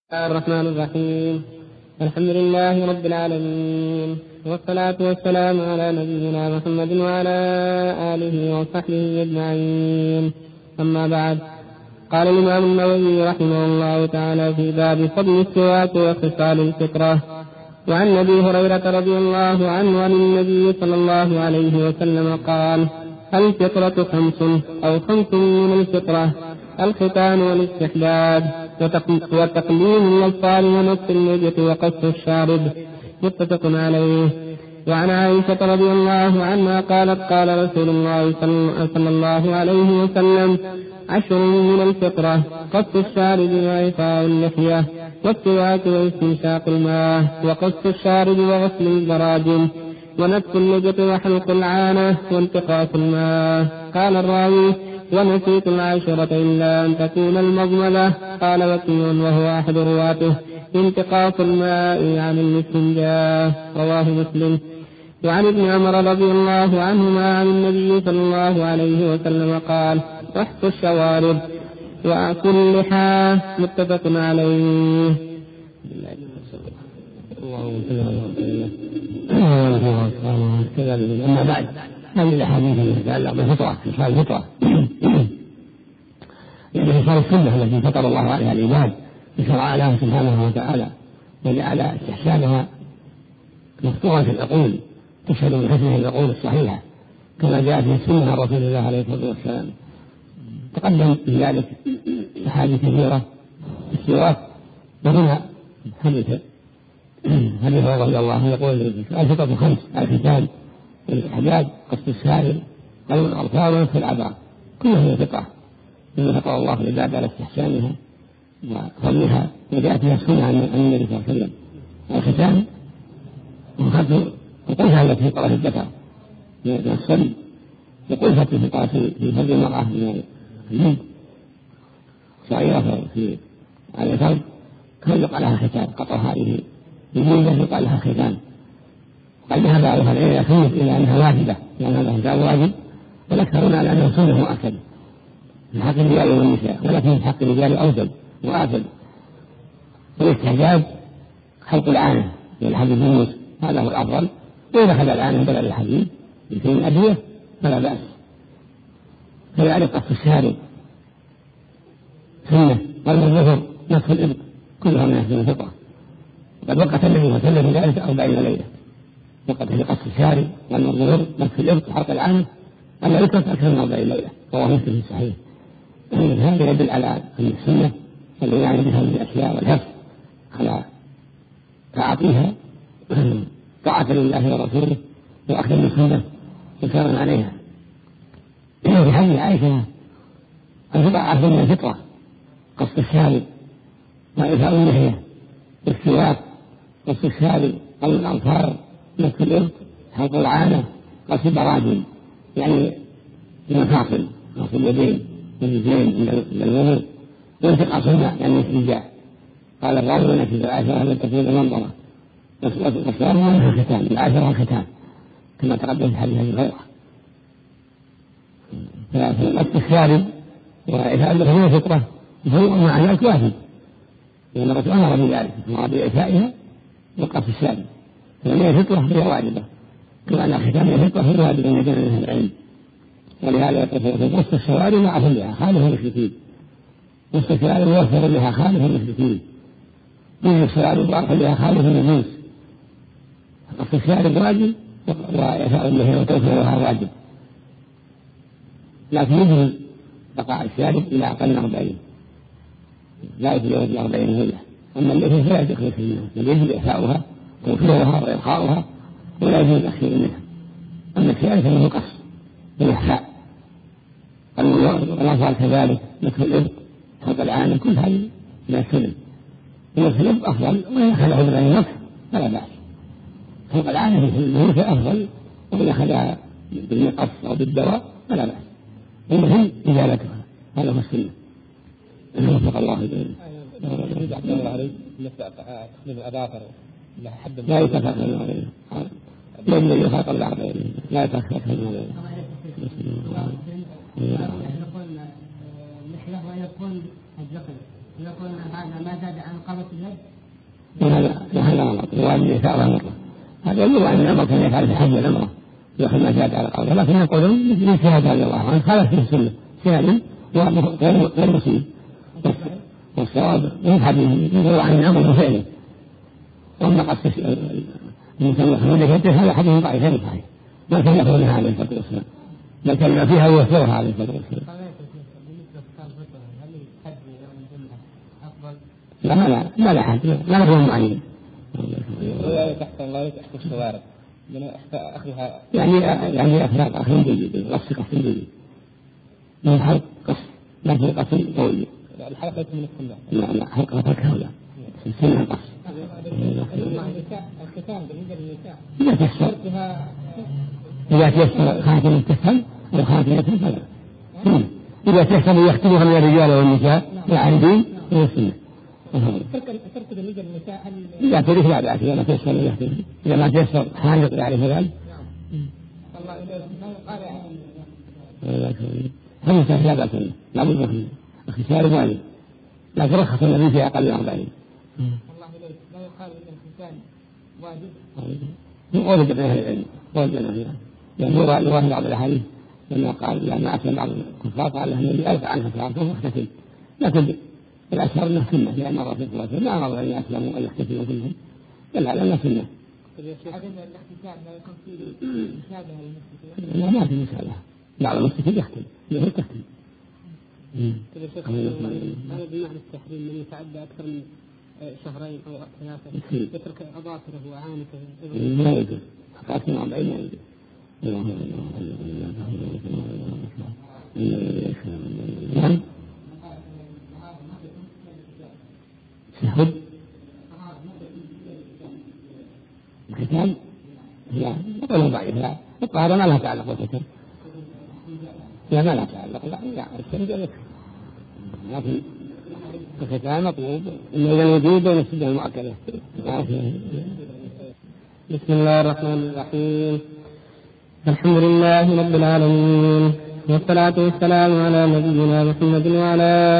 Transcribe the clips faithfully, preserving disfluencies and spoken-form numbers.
الله الرحمن الرحيم. الحمد لله رب العالمين، والصلاة والسلام على نبينا محمد وعلى آله وصحبه أجمعين. أما بعد، قال الإمام النووي رحمه الله تعالى في باب فضل السواك وخصال الفطرة. وعن أبي هريرة رضي الله عنه عن النبي صلى الله عليه وسلم قال: الفطرة خمس أو خمس من الفطرة: الختان والاستحداد وتقليم الأظفار ونصف اللحية وقص الشارب. متفق عليه. وعن عائشة رضي الله عنها قالت: قال رسول الله صلى الله عليه وسلم: عشر من الفطرة: قص الشارب وإعفاء اللحية والسواك واستنشاق الماء وقص الشارب وغسل البراجم ونتف اللحية وحلق العانة وانتقاص الماء. قال الراوي: ونسيت العشرة إلا أن تكون المضمضة. قال وكيع وهو أحد رواته: انتقاص الماء عن الاستنجاء. رواه مسلم. وعن ابن عمر رضي الله عنهما عن النبي صلى الله عليه وسلم قال: رحت الشوارب وأكل اللحى. متفق عليه. أما بعد، هذه الأحاديث التي تتعلق بالفطرة، خصال الفطرة، يعني خصال السنة التي فطر الله عليها العباد وشرع لها سبحانه وتعالى وجعل استحسانها مفطورة العقول، تشهد بحسنها العقول الصحيحة كما جاء في السنة عن رسول الله عليه الصلاة والسلام. تقدم في ذلك أحاديث كثيرة في السواك، وهنا حديث حديث رضي الله عنه يقول: الفطرة خمس: الختان والاستحداد قص الشارب قلم الأظفار ونصف الأعضاء. كلها هي فطرة مما فطر الله العباد على استحسانها وفضلها، وجاءت فيها السنة عن النبي صلى الله عليه وسلم. الختان وخط القلفة التي فطرت الذكر من الصلب، وقلفة في فطرة في فرج المرأة من الجلد صغيرة في على الفرج، كان يقال لها ختان. قطع هذه الجلدة يقال لها ختان. قد ذهب بعضها العلم يخيف إلى أنها واجبة، لأن هذا ختان واجب، والأكثرون على أنه سنة مؤكدة من حق الرجال والنساء، ولكن من حق الرجال أوجب وآكد. والاستحجاب حلق العانة للحديد النص، هذا هو الأفضل. وإذا أخذ العانة بدل الحديد بشيء من أدوية فلا بأس. كذلك قص الشارب سنة، والظهر نصف الإبط، كلها من أحسن الفطرة. وقد وقت النبي صلى الله عليه وسلم في ذلك أربعين ليلة، وقت في قص الشارب والظهر نصف الإبط حلق العانة ألا يترك أكثر من أربعين ليلة، وهو مسلم في الصحيح. هذا يدل على أن السنة الذي يعني بها من الأشياء والحفظ على تعاطيها طاعة لله ورسوله وأخذ السنة وكان عليها. في حديث عائشة: الفطرة عشر من الفطرة: قص الشارب وإعفاء اللحية والسواك قص الشارب قلم الأظفار نتف الإبط حلق العانة قص البراجم، يعني المفاصل قص اليدين والرجلين عند الوضوء، وانتقاص الماء يعني الاستنجاء. قال الراوي: ونسيت العشرة التي تكون المنظرة. والصواب هو الختان، العشرة الختان كما تقدم في حديث أبي هريرة. فقص الشارب وإعفاء اللحية هي فطرة، ومع ذلك واجب، لأن الرسول أمر بذلك، أمر بإعفائها وقص الشارب، فإن هي فطرة هي واجبة، كما أن الختان هي فطرة هي واجبة من جانب أهل العلم. ولهذا يقول: قص الشوارب مع فضلها خالف المشركين. قص الشوارب ووفر لها خالف المشركين. من الشوارب وأخذ لها خالف النجوس. قص الشوارب واجب، وإعفاء اللحية وتوفيرها واجب، لكن يجوز بقاء الشارب إلى أقل من أربعين، لا يتجاوز الأربعين ليلة. أما اللحية فلا يدخل في الناس، بل يجب إعفاؤها توفيرها وإرخاؤها، ولا يجوز التأخير منها. أما الشارب فإنه قص بالإحفاء. الأظفار كذلك، نتف الإبط حلق العانة، كل هذه من السنن. ونتف الإبط أفضل، وإن أخذه بغير نتف فلا بأس. حلق العانة في الظهور أفضل، وإن أخذها بالمقص أو بالدواء فلا بأس. المهم إزالتها، هذا هو السنة. وفق الله إليه. لا يتفق عليه، لا يجوز يخاطب العقل، لا يتفق عليه. يقول اللحية ويقول الذقن يقول هذا ما زاد عن قبض اليد؟ هذا هذا غلط، الواجب الإيثار والنقطة. هذا يدل أن الأمر كان يفعل في الحج والعمرة يأخذ ما زاد على قوله، لكن يقولون مثل شهادة رضي الله عنه خالف في السنة شهادة غير مسلم، والصواب يذهب يدل عن الأمر وفعله. وأما قصة المسلم يخرج يده هذا حديث ضعيف غير صحيح، ما كان يأخذها عليه الصلاة والسلام، بل كان فيها ويوفرها عليه الصلاة والسلام. لا لا لا لا حد لا نفهم معين. تحت الله تحت الشوارع من أخذها يعني يعني أخلاق أخذ جيد قص قص جيد من حلق قص لا في قص قوي. الحلقة من السنة. لا لا حلقة الكهولة السنة قص. الختام بالنسبة للنساء. إذا تيسر إذا تيسر خاتم التفهم أو خاتم التفهم فلا. إذا تيسر يختمها من الرجال والنساء العارضين من السنة. تركض النساء النساء إذا تريد لا بأس إذا ما تيسر يختم إذا ما تيسر حانق يعرف ذلك. الله ما يقال يعني. هم لا بأس لا بد من اختصار واجب لا ترخص النبي في أقل من أربعين. الله إليك لا يقال إن الختان واجب. وجد من أهل العلم وجد من أهل العلم يعني يروى بعض الأحاديث لما قال لما أسلم بعض الكفار قال له النبي ألقى عنها كرامته واختفل، لكن الأشهر أنها سنة لأن الله صلى الله عليه وسلم لا أمر أن يسلموا أن يختفلوا كلهم بل على أنها سنة. الاختتام لا يكون فيه مشابهة للمسلمين؟ لا ما في مشابهة، بعض المسلمين يختم يقول تختم. هذا بمعنى التحريم من يتعدى أكثر من شهرين أو ثلاثة يترك أظافره وعانته. لا يجوز حتى من أربعين لا يجوز. نعم سهد الختام لا نقول ضعيف لا الطهارة ما لها تعلق بالختام لا ما لها تعلق لا لا السهد لكن الختام مطلوب إنه إذا الوجود بين السنة المؤكدة. بسم الله الرحمن الرحيم الحمد لله رب العالمين والصلاة والسلام على نبينا محمد وعلى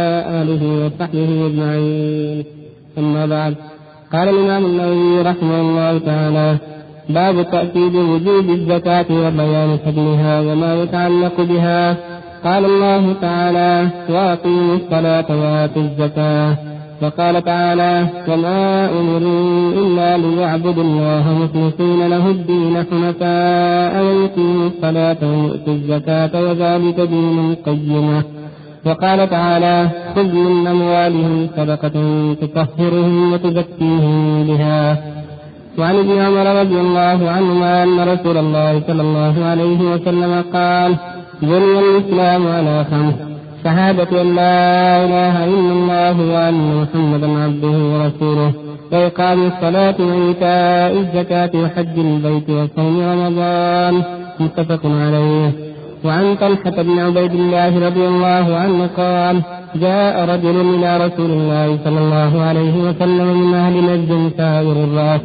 آله وصحبه أجمعين. أما بعد قال الإمام النووي رحمه الله تعالى باب تأكيد وجوب الزكاة وبيان فضلها وما يتعلق بها. قال الله تعالى وأقيموا الصلاة وآتوا الزكاة. وقال تعالى وما أمروا إلا ليعبدوا الله مخلصين له الدين حنفاء ويقيموا الصلاة ويؤتوا الزكاة وذلك دين القيمة. وقال تعالى خذ من أموالهم صدقة تطهرهم وتزكيهم بها. وعن ابن عمر رضي الله عنهما أن رسول الله صلى الله عليه وسلم قال بني الإسلام على خمس شهادة أن لا إله إلا الله وأن محمدا عبده ورسوله وإقام الصلاة وإيتاء الزكاة وحج البيت وصوم رمضان متفق عليه. وعن طلحة بن عبيد الله رضي الله عنه قال جاء رجل إلى رسول الله صلى الله عليه وسلم من أهل نجد سائر الرأس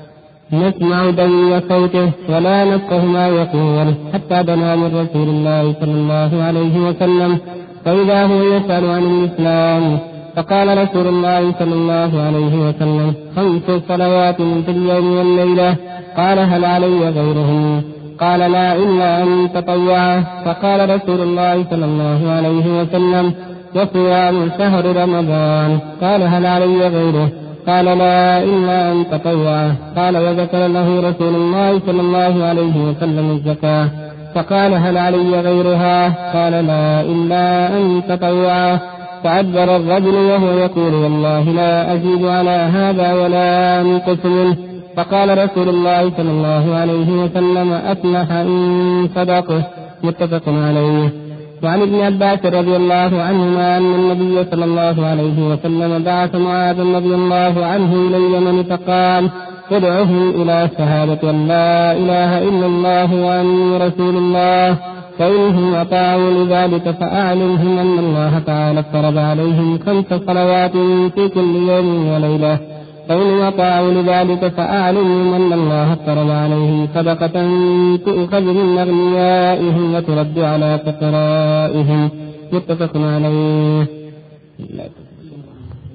نسمع دني صوته ولا نفقه ما يقول حتى دنا من رسول الله صلى الله عليه وسلم فإذا هو يسأل عن الإسلام فقال رسول الله صلى الله عليه وسلم خمس صلوات في اليوم والليلة. قال هل علي غيرهم؟ قال لا إلا أن تطوع. فقال رسول الله صلى الله عليه وسلم وصيام شهر رمضان. قال هل علي غيره؟ قال لا إلا أن تطوع. قال وذكر له رسول الله صلى الله عليه وسلم الزكاة فقال هل علي غيرها؟ قال لا إلا أن تطوع. فأدبر الرجل وهو يقول والله لا أزيد على هذا ولا أنقص منه. فقال رسول الله صلى الله عليه وسلم أفلح إن صدقه متفق عليه. وعن ابن عباس رضي الله عنهما أن النبي صلى الله عليه وسلم بعث معاذ رضي الله عنه إلى اليمن فقال ادعهم إلى شهادة أن لا إله إلا الله وأني رسول الله فإنهم أطاعوا لذلك فأعلمهم أن الله تعالى فرض عليهم خمس صلوات في كل يوم وليلة فإنهم أطاعوا لذلك فأعلمهم أن الله فرض عليهم صدقة تؤخذ من أغنيائهم وترد على فقرائهم متفق عليه.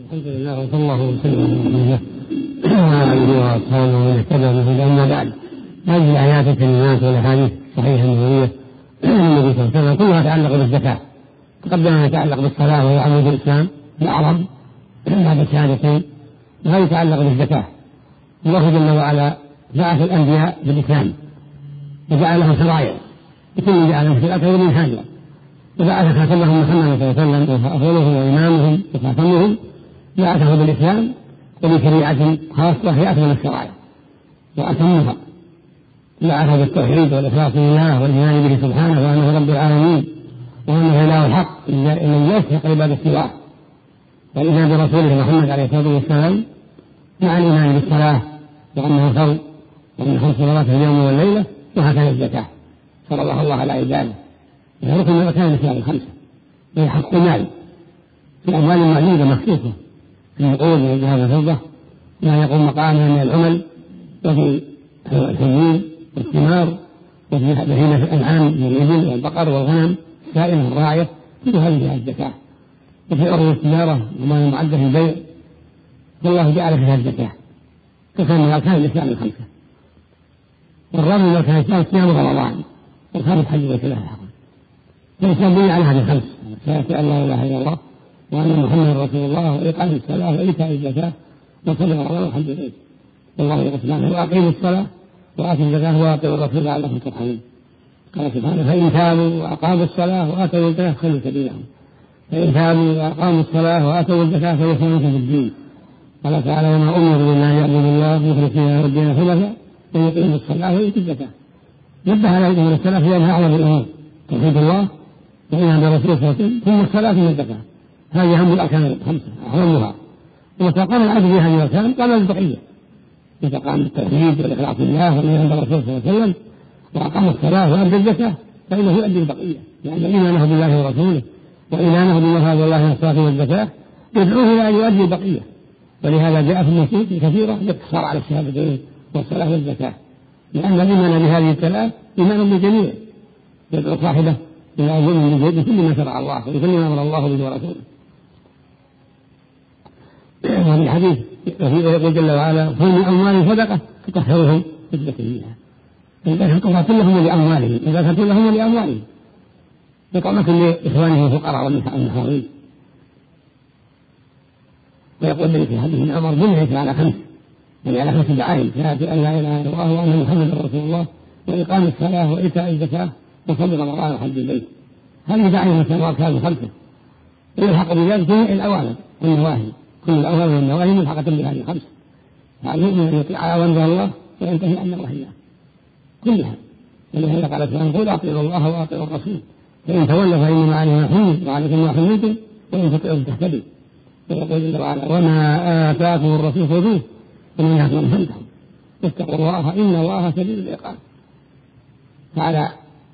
الحمد لله وصلى الله وسلم على آله وأصحابه ومن اهتدى بهداه. أما بعد، هذه الآيات الكلمات والأحاديث الصحيحة النبوية النبي صلى الله عليه وسلم كلها تتعلق بالزكاة. تقدم أن يتعلق بالصلاة وهي عمود الإسلام الأعظم بعد الشهادتين، وهذا يتعلق بالزكاة. الله جل وعلا بعث الأنبياء بالإسلام وجعل لهم شرائع، وكل جعل لهم في الأكثر من حاجة، وبعث خاتمهم محمد صلى الله عليه وسلم وأفضلهم وإمامهم وخاتمهم، بعثه بالإسلام وبشريعة خاصة هي أكمل الشرائع وأتمها. بعثه بالتوحيد والإخلاص لله والإيمان به سبحانه وأنه رب العالمين وأنه إله الحق الذي لا يستحق عبادة سواه، والإيمان برسوله محمد عليه الصلاة والسلام مع الإيمان بالصلاة وأنه فرض وأن خمس صلوات في اليوم والليلة، وهكذا الزكاة فرضها الله على عباده، وهي ركن من أركان الإسلام الخمسة، وهي حق المال في الأموال المعدودة مخصوصة في النقود والذهب والفضة، ما يقوم مقامها من العمل، وفي الحبوب والثمار، وفي بهيمة الأنعام من الإبل والبقر والغنم السائمة الراعية، كل هذه فيها الزكاة. وفي عروض التجارة وما يعد في البيع والله جعل فيها الزكاة، كفر من أركان الإسلام الخمسة. والرابع من أركان الإسلام صيام رمضان، والخامس حج بيت الله الحرام. فالإسلام بني على هذه الخمس: شهادة أن لا إله إلا الله وأن محمدا رسول الله وإقام الصلاة وإيتاء الزكاة وصوم رمضان وحج البيت. والله يقول سبحانه: وأقيموا الصلاة وآتوا الزكاة وأطيعوا الرسول لعلكم ترحمون. قال سبحانه: فإن تابوا وأقاموا الصلاة وآتوا الزكاة فخلوا سبيلهم. فإن تابوا وأقاموا الصلاة وآتوا الزكاة فيخلون في الدين. قال تعالى: وما أمروا إلا أن يعبدوا الله مخلصين له الدين حنفاء ويقيموا الصلاة ويؤتوا الزكاة. نبه على إقام الصلاة في أنها أعظم الأمور: توحيد الله وإيمان برسوله صلى الله عليه وسلم، ثم الصلاة ثم الزكاة. هذه أهم الأركان الخمسة أعظمها. ومتى قام العبد بهذه الأركان قام البقية، متى قام بالتوحيد والإخلاص لله والإيمان برسوله صلى الله عليه وسلم وأقام الصلاة وأدى الزكاة فإنه يؤدي البقية، لأن إيمانه بالله ورسوله وإيمانه بالله والله والصلاة والزكاة يدعوه إلى أن يؤدي البقية. ولهذا جاء في النصوص كثيرة الاقتصار على الشهادتين والصلاة والزكاة، لأن الإيمان بهذه الثلاث إيمان بالجميع، يدعو صاحبه إلى أن يؤمن بكل ما شرع الله وبكل ما أمر الله به ورسوله. وفي الحديث يقول جل وعلا: خذ من أموالهم صدقة تطهرهم وتزكي بها. الزكاة تطهر لهم ولأموالهم، الزكاة لهم ولأموالهم، يطعمكم لإخوانهم الفقراء والمحاورين. ويقول ذلك في حديث ابن عمر: بنيت على خمس، يعني على خمس دعائم: شهادة أن لا إله إلا الله وأن محمدا رسول الله وإقام الصلاة وإيتاء الزكاة وصوم رمضان وحج البيت. هذه دعائم من الأركان الخمسة، ويلحق بذلك جميع الأوامر والنواهي، كل الأوامر والنواهي ملحقة بهذه الخمسة. فالمؤمن أن يطيع أوامر الله وينتهي عن نواهي الله كلها. ولهذا قال سبحانه: قل أطيعوا الله وأطيعوا الرسول فإن تولوا فإنما عليه ما حمل وعليكم ما حملتم وإن تطيعوا تهتدوا. ويقول جل وعلا: وما آتاكم الرسول خذوه ومن يعص عنه واتقوا الله إن الله شديد العقاب. فعلى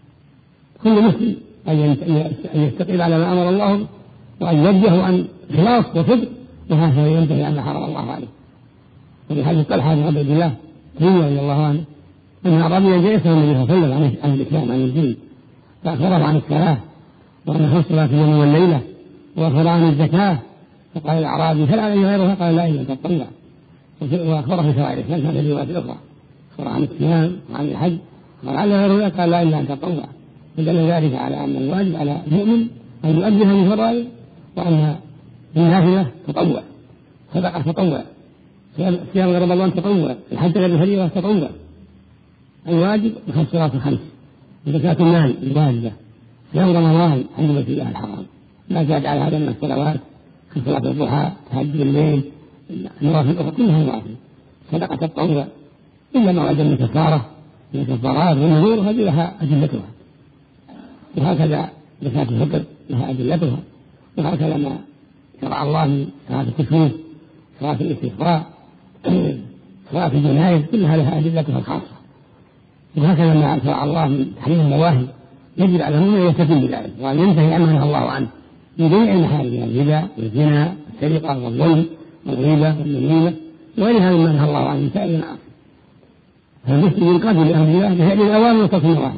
كل مسلم أن يستقيم على ما أمر الله وأن يوجه عن خلاص وصدق، وهكذا ينتهي عما حرم الله عليه. وفي حديث طلحة بن عبد الله رضي الله عنه أن أعرابيا جاء يسأل النبي صلى الله عليه وسلم عن الإسلام عن الدين، فأخبره عن الصلاة وأن خمس صلوات اليوم والليلة، وأخبر عن الزكاة. فقال الأعرابي: هل علي غيرها؟ قال: لا إلا أن تطلع. وأخبره في شرائع الإسلام هذه الروايات الأخرى، أخبر عن الصيام وعن الحج. قال: علي غيرها؟ قال: لا إلا أن تطلع. فدل ذلك على أن الواجب على المؤمن أن يؤدي هذه الفرائض، وأن النافلة تطوع، صدقة تطوع، صيام غير رمضان تطوع، الحج غير الفريضة تطوع. الواجب بخمس صلوات الخمس، زكاة المال الواجبة، صيام رمضان، حج بيت الله الحرام، ما زاد على هذا من الصلوات كصلاة الضحى، تهجد الليل، النوافل الأخرى كلها نوافل، صدقة التطوع، إلا ما وجد من كفارة من الكفارات والنذور هذه لها أدلتها. وهكذا زكاة الفطر لها أدلتها، وهكذا ما شرع الله من صلاة التكبير، صلاة الاستسقاء، صلاة الجنائز، كلها لها أدلتها الخاصة. وهكذا ما شرع الله من تحريم المواهب يجب على المؤمن أن يستفيد بذلك وأن ينتهي عما نهى الله عنه من جميع المحارم، من الربا والزنا والسرقة والظلم والغيبة والنميمة وغيرها مما نهى الله عنه من سائر المعاصي. فالمسلم ينقاد لأمر الله بفعل الأوامر وترك النواهي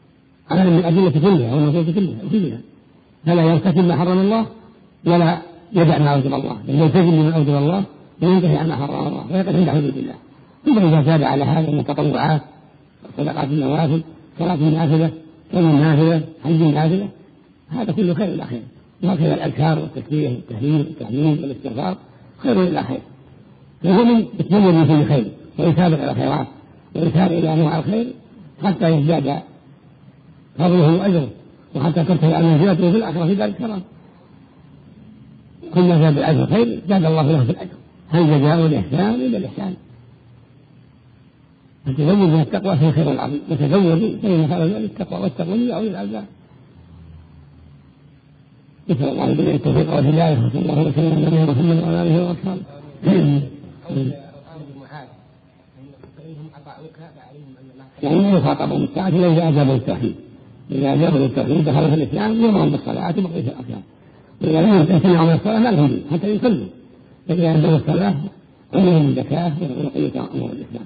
على الأدلة كلها والنصوص كلها كلها، فلا يرتكب ما حرم الله ولا يدع ما أوجب الله، يلتزم بما أوجب الله وينتهي عما حرم الله ويقف عند حدود الله. ثم إذا زاد على هذا من التطوعات صدقات النوافل، صلاة النافلة، صوم النافلة، حج النافلة، هذا كله خير إلى خير. وهكذا الأذكار والتسبيح والتهليل والتحميد والاستغفار خير إلى خير. فالمؤمن يتمنى من كل خير ويسابق إلى الخيرات ويسارع إلى أنواع الخير حتى يزداد فضله وأجره، وحتى ترتفع منزلته في الآخرة في دار الكرام. كل زاد الأجر خير زاد الله له في الأجر. هل جزاء الإحسان إلا الإحسان؟ فتزود من التقوى في خير العظيم، وتزودوا فإن خير الزاد التقوى والتقوى يا أولي الألباب. نسأل الله الجميع التوفيق والهداية، وصلى الله وسلم على نبينا محمد وعلى آله وأصحابه. يعني يخاطبهم الساعة إذا أجابوا التوحيد، إذا أجابوا التوحيد دخلوا في الإسلام يؤمرون بالصلاة وبقية الأركان، وإذا لم يمتنعوا من الصلاة ما لهم دين حتى يصلوا، فإذا أجابوا الصلاة أمرهم بالزكاة وبقية أمور الإسلام.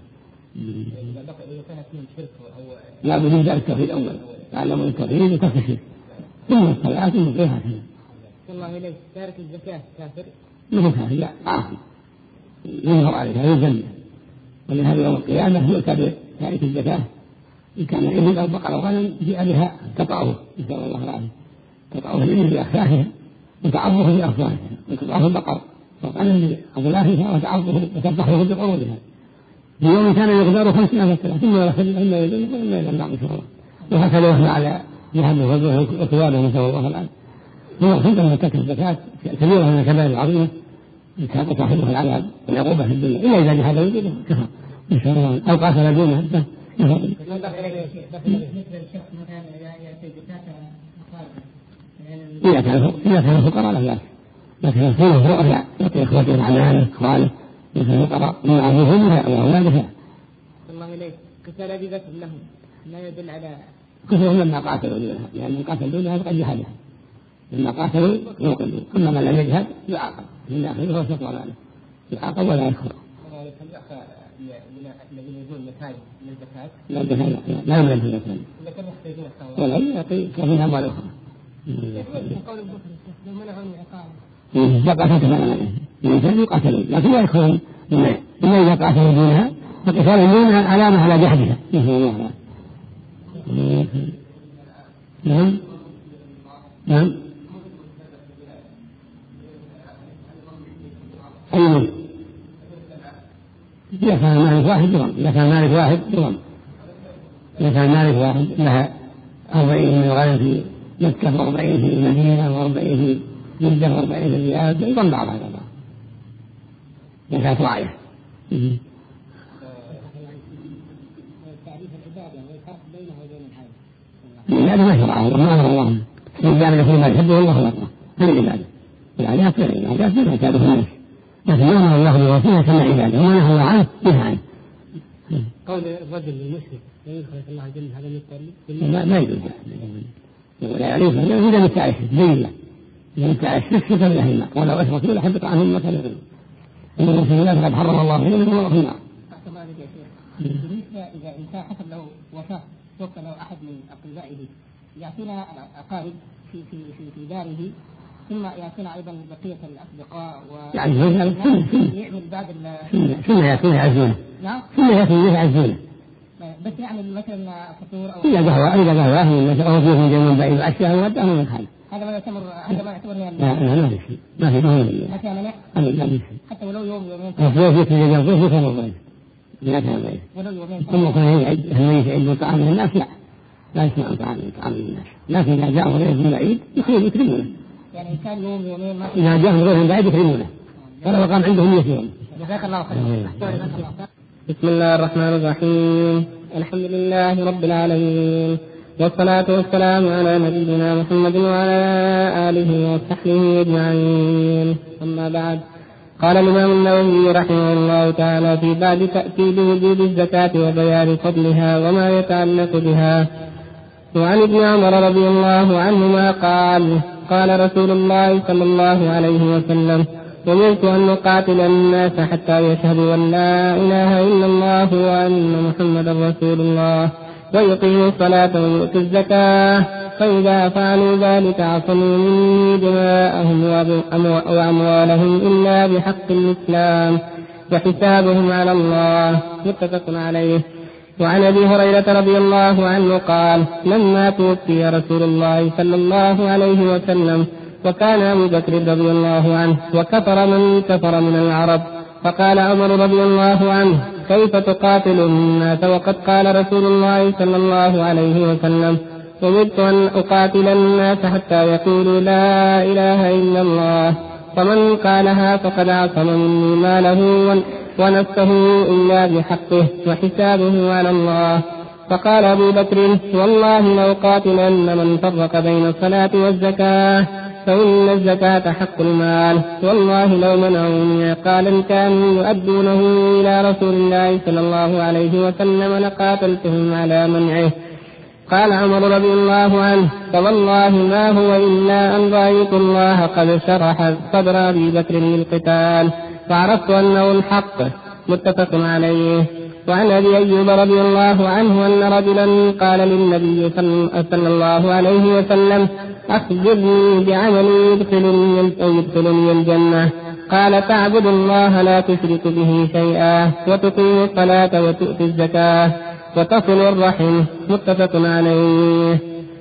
لا بد من ذلك التوحيد أولا، تعلموا التوحيد وترك الشرك، ثم الصلاة ثم غيرها. الله إليك تارك الزكاة كافر؟ مو كافر، لا عاصي ينهر عليها يذل، ولهذا يوم القيامة يؤتى بتارك الزكاة إن كان إبل أو بقرة وغنم جاء بها تطعه، نسأل الله العافية، تطعه الإبل بأخفافها وتعظه بأفواهها، وتطعه البقر والغنم بأظلافها وتعظه وتذبحه بقرونها. في يوم كان يغدر خمسين ألف سنة ثم يرسل إما يدل وإما يدل بعض شهورا، وهكذا يحمل على ذهب وكواله نسأل الله العافية. هو عندما ارتكب الزكاة كبيرة من الكبائر العظيمة كان صاحبه العذاب والعقوبة في الدنيا، إلا إذا جحد وجوده كفر إن شاء الله أو قاتل دونه حتى كفر. إذا كان إذا كان فقراء لا بأس، لكن يكون فقراء لا يعطي إخوته أعماله إخوانه، إذا فقراء من أبوهم وأولاده. الله إليك قتال بذات لهم لا يدل على كفر لما قاتلوا دونها، لأن من قاتل دونها فقد جحدها، لما قاتلوا يوقفوا، أما من لم يجهد يعاقب من داخله وسطوا ماله يعاقب ولا يكفر. الذين يجون مكان من الزكاة لا الزكاة لا يملك الزكاة ولا يعطي كفين أموال أخرى. قول البخاري لو منعهم العقاب بقى كما الإنسان يقاتلون لكن لا يكفرون إلا إذا قاتلوا دونها فقتال دونها علامة على جحدها. نعم نعم أيضا إذا كان مالك واحد يضم، إذا كان مالك واحد يضم، إذا كان مالك واحد لها أربعين من الغنم في مكة وأربعين في المدينة وأربعين في جدة وأربعين في الرياض يضم بعض هذا بعض إذا كانت راعية. العبادة ما شرعه وما أمر الله، الإنسان يكون ما يحبه الله ويرضاه، هذه العبادة. العبادات غير العبادات لا تعتاد في الناس، لكن ما أمر الله بوصية كما عبادة وما نهى الله عنه نهى عنه. قول الرجل المشرك لا يدخل الله الجنة هذا مضطر؟ ما ما يجوز ولا يعرف إذا متى الشرك زي الله، إذا متى الشرك شرك بالله النار ولو أشركوا لحبط عنهم ما كانوا يعملون. إن المسلمين قد حرم الله عليهم وهو في النار. بالنسبة إذا إنسان حصل له وفاة توفى له أحد من أقربائه يأتينا الأقارب في في في في داره ثم يأتينا أيضا بقية الأصدقاء و يعني هذا سنة يعمل بعض سنة سنة يكون يعزونه. نعم سنة يكون يعزونه. بس يعمل مثلا فطور أو إذا قهوة إذا قهوة مثلا أو فيه من جنون بعيد أشياء وده من الحال. هذا ما يعتبر هذا ما يعتبر يعني لا لا ما في شيء ما في ما في حتى منع ما في حتى ولو يوم يومين أفضل فيك الجزاء فيك الله لا كان غير ولو يومين ثم كان يعد هم يعد طعام الناس لا لا يسمع طعام طعام الناس، لكن إذا جاء غير من بعيد يخلون يكرمونه. يعني كان يوم يومين ما إذا جاء غير من بعيد يكرمونه ولو قام عندهم يوم. جزاك الله خير. بسم الله الرحمن الرحيم. الحمد لله رب العالمين والصلاة والسلام على نبينا محمد وعلى آله وصحبه أجمعين. أما بعد، قال الإمام النووي رحمه الله تعالى في باب تأكيد وجوب الزكاة وبيان فضلها وما يتعلق بها. وعن ابن عمر رضي الله عنهما قال قال رسول الله صلى الله عليه وسلم: أمرت أن نقاتل الناس حتى يشهدوا أن لا إله إلا الله وأن محمدا رسول الله ويقيموا الصلاة ويؤتوا الزكاة فإذا فعلوا ذلك عصموا مني دماءهم وأموالهم إلا بحق الإسلام وحسابهم على الله. متفق عليه. وعن أبي هريرة رضي الله عنه قال: لما توفي رسول الله صلى الله عليه وسلم وكان أبو بكر رضي الله عنه وكفر من كفر من العرب، فقال عمر رضي الله عنه: كيف تقاتل الناس وقد قال رسول الله صلى الله عليه وسلم: أمرت أن أقاتل الناس حتى يقولوا لا إله إلا الله، فمن قالها فقد عصم مني ماله ونفسه إلا بحقه وحسابه على الله. فقال أبو بكر: والله لو قاتلن من فرق بين الصلاة والزكاة، فإن الزكاة حق المال، والله لو منعوني عقالا كانوا يؤدونه إلى رسول الله صلى الله عليه وسلم لقاتلتهم على منعه. قال عمر رضي الله عنه: فوالله ما هو إلا أن رأيت الله قد شرح صدر أبي بكر للقتال فعرفت أنه الحق. متفق عليه. وعن أبي أيوب رضي الله عنه أن رجلا قال للنبي صلى الله عليه وسلم: أخبرني بعمل يدخلني يدخلني الجنة. قال: تعبد الله لا تشرك به شيئا وتقيم الصلاة وتؤتي الزكاة وتصل الرحم. متفق عليه.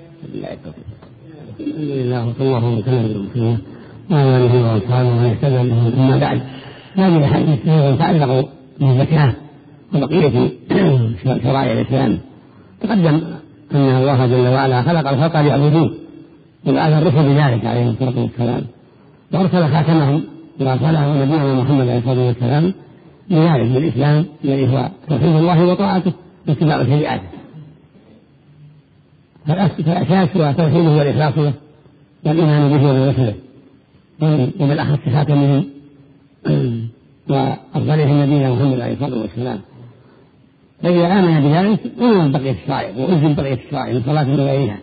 الحمد لله وصلى الله وسلم وعلى اله واصحابه ومن اهتدى بهم. اما بعد، هذه الاحاديث تتعلق بالزكاه وبقيه شرائع الاسلام. تقدم ان الله جل وعلا خلق الخلق ليعبدوه وبعث الرسل بذلك عليه الصلاه والسلام، وارسل خاتمهم وارسله نبينا محمد عليه الصلاه والسلام لذلك بالاسلام الذي هو توحيد الله وطاعته واتباع شريعته. فالأساس هو توحيده والإخلاص له والإيمان به وبرسله، وبالأخص خاتمهم وأفضلهم نبينا محمد عليه الصلاة والسلام. فإذا آمن بذلك أمن بقية الشرائع وألزم بقية الشرائع من صلاة وغيرها.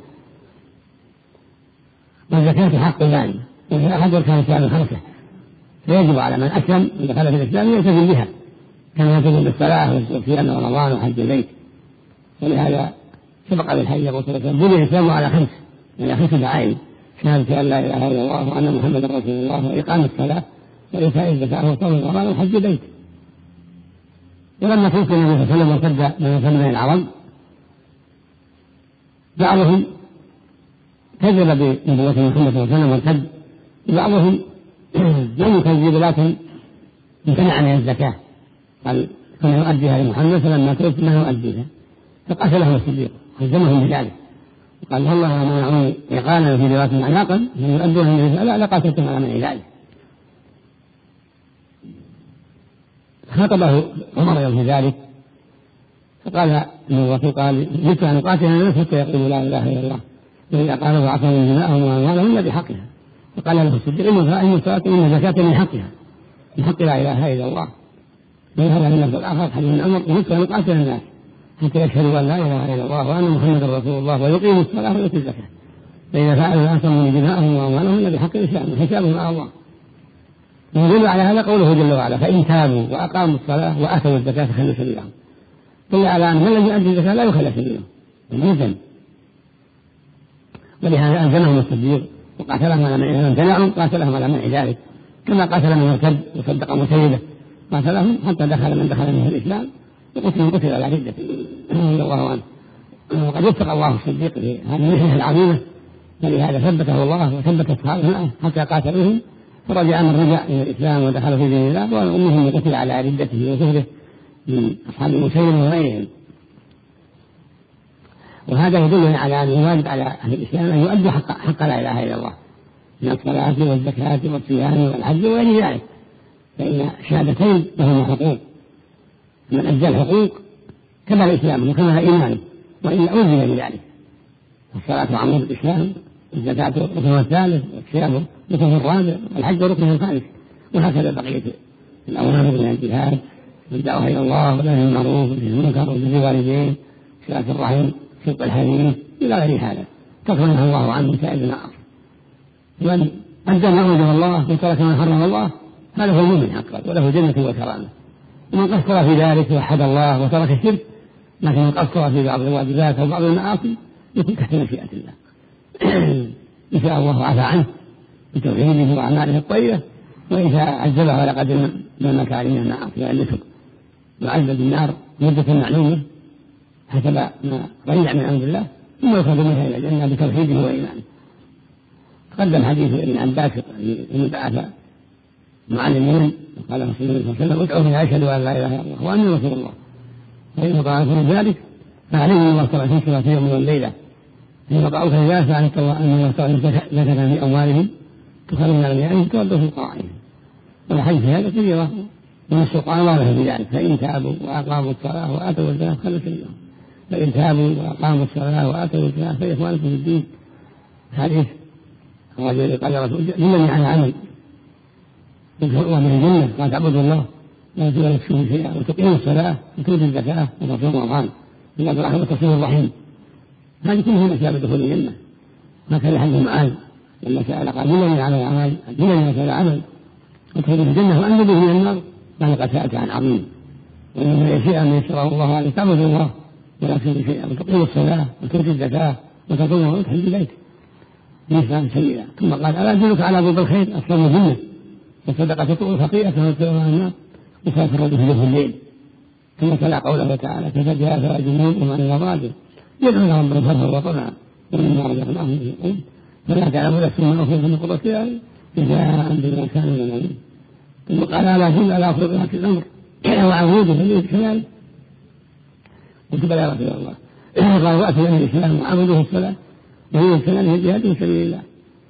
والزكاة حق المال، وهي أحد أركان الإسلام الخمسة، فيجب على من أسلم ودخل في الإسلام يلتزم بها كما يلتزم بالصلاة وصيام رمضان وحج البيت. ولهذا سبق بالحج يقول صلى الله عليه وسلم: بني الإسلام على خمس، يعني خمس دعائم: شهادة أن لا إله إلا الله وأن محمدا رسول الله وإقام الصلاة وإيتاء الزكاة وصوم رمضان وحج البيت. ولما توفي النبي صلى الله عليه وسلم وارتد من يسمى العرب، بعضهم كذب بنبوة محمد صلى الله عليه وسلم وارتد، وبعضهم لم يكذب لكن امتنع من الزكاة، قال: كنا يؤديها لمحمد فلما توفي ما يؤديها، فقتله الصديق هزمهم بذلك وقال: والله ما منعوني عقالا في رواية عناقا من يؤدونها من الرسالة لقاتلتهم على منع ذلك. خاطبه عمر يوم ذلك فقال انه الرسول قال: جئت ان اقاتل الناس حتى يقولوا لا اله الا الله، واذا قالوا وعصموا دماءهم واموالهم الا بحقها. فقال له الصديق: ان الصلاه ان الزكاه من حقها، من حق لا اله الا الله. وهذا من اللفظ الاخر حديث من عمر: جئت ان اقاتل الناس حتى يشهدوا ان لا اله الا الله وان محمدا رسول الله ويقيموا الصلاه ويؤتوا الزكاه، فاذا فعلوا عصموا دماءهم واموالهم الا بحق الاسلام وحسابهم على الله. ويدل على هذا قوله جل وعلا: فإن تابوا وأقاموا الصلاة وآتوا الزكاة فخلوا سبيلهم. دل على أن الذي يؤدي الزكاة لا يخلى سبيله يلزم، ولهذا ألزمهم الصديق وقاتلهم على منع امتنعوا قاتلهم على منع ذلك، كما قاتل من ارتد وصدق مسيده قاتلهم حتى دخل من دخل منه الإسلام وقتل من قتل على ردة رضي الله عنه. وقد وفق الله الصديق في هذه المحنة العظيمة، فلهذا ثبته الله وثبت أصحابه حتى قاتلوهم فرجع من رجع إلى الإسلام ودخل في دين الله، وأمهم قتل على ردته وكفره من أصحاب المسيلمة وغيرهم. وهذا يدل على أن الواجب على أهل الإسلام أن يؤدوا حق, حق لا إله إلا الله من الصلاة والزكاة والصيام والحج وغير ذلك، فإن الشهادتين لهما حقوق، من أدى الحقوق كمل الإسلام وكمل إيمانه، وإلا أوزن بذلك. الصلاة عمود الإسلام، الزكاة ركن الثالث، والصيام ركن الرابع، والحج ركن الخامس، وهكذا بقية الأوامر من الجهاد والدعوة إلى الله والنهي عن المعروف والنهي عن المنكر وبر الوالدين صلة الرحم صدق الحديث إلى غير هذا تكفرنه الله عنه سائر النار. من أدى ما أوجب الله وترك ما حرم الله هذا هو المؤمن حقا وله جنة وكرامة. ومن قصر في ذلك وحد الله وترك الشرك، لكن من قصر في بعض الواجبات أو بعض المعاصي يكون تحت مشيئة الله. إن شاء الله عفى عنه بتوحيده وأعماله الطيبة، وإن شاء عذبه على قدر من المكارم النار في النسك، يعذب بالنار مدة معلومة حسب ما ضيع من أمر الله، ثم يخرج منها إلى الجنة بتوحيده وإيمانه. تقدم حديث ابن عباس إن بعث معلمين قال رسول الله صلى الله عليه وسلم ادعوا من أشهد أن لا إله إلا الله وأني رسول الله، فإن طاعكم ذلك فعليهم الله سبحانه وتعالى في يوم والليلة، فإن طاعوك ذلك فعلت الله أن يستغفر زكاة في أموالهم تخرج من أغنيائهم تودوا في فقرائهم. والحديث هذا كبيرة من السلطان واضح في ذلك، فإن تابوا وأقاموا الصلاة وآتوا الزكاة خلوا سبيلهم، فإن تابوا وأقاموا الصلاة وآتوا الزكاة فإخوانكم في الدين. حديث الرجل قال رسول لمن يعني عمل ومن الجنة قال تعبدوا الله لا تشركوا شيئا وتقيموا الصلاة وتؤتوا الزكاة وتصوموا رمضان إلا برحمة وتصوم الرحيم. هذه كلها مسائل دخول الجنة. ما كان حد معاذ لما سأل قال لمن على عمل لمن كان عمل وتدخل الجنة وأنجو به من النار قال قد سألت عن عظيم وإنما يشيء أن يسره الله عليه تعبدوا الله ولا تشركوا شيئا وتقيموا الصلاة وتؤتوا الزكاة وتصوموا وتحج البيت بإسلام سيئة. ثم قال ألا أدلك على أبواب الخير أكثر من الجنة والصدقة تطوع خطيئة وتطوع النار وسافر الرجل في جوف الليل. ثم تلا قوله تعالى تفجأ جنوبهم عن المضاجع يدعون ربهم خوفا وطمعا ومما رزقناهم ينفقون فلا تعلم نفس ما أخفي من قرة أعين جزاء بما كانوا يعملون. ثم قال ألا أدل على خطيئة الأمر وعوده فليس كذلك قلت بلى يا رسول الله قال وأتوا أهل الإسلام وعبدوه الصلاة وهي السلام الجهاد في سبيل الله.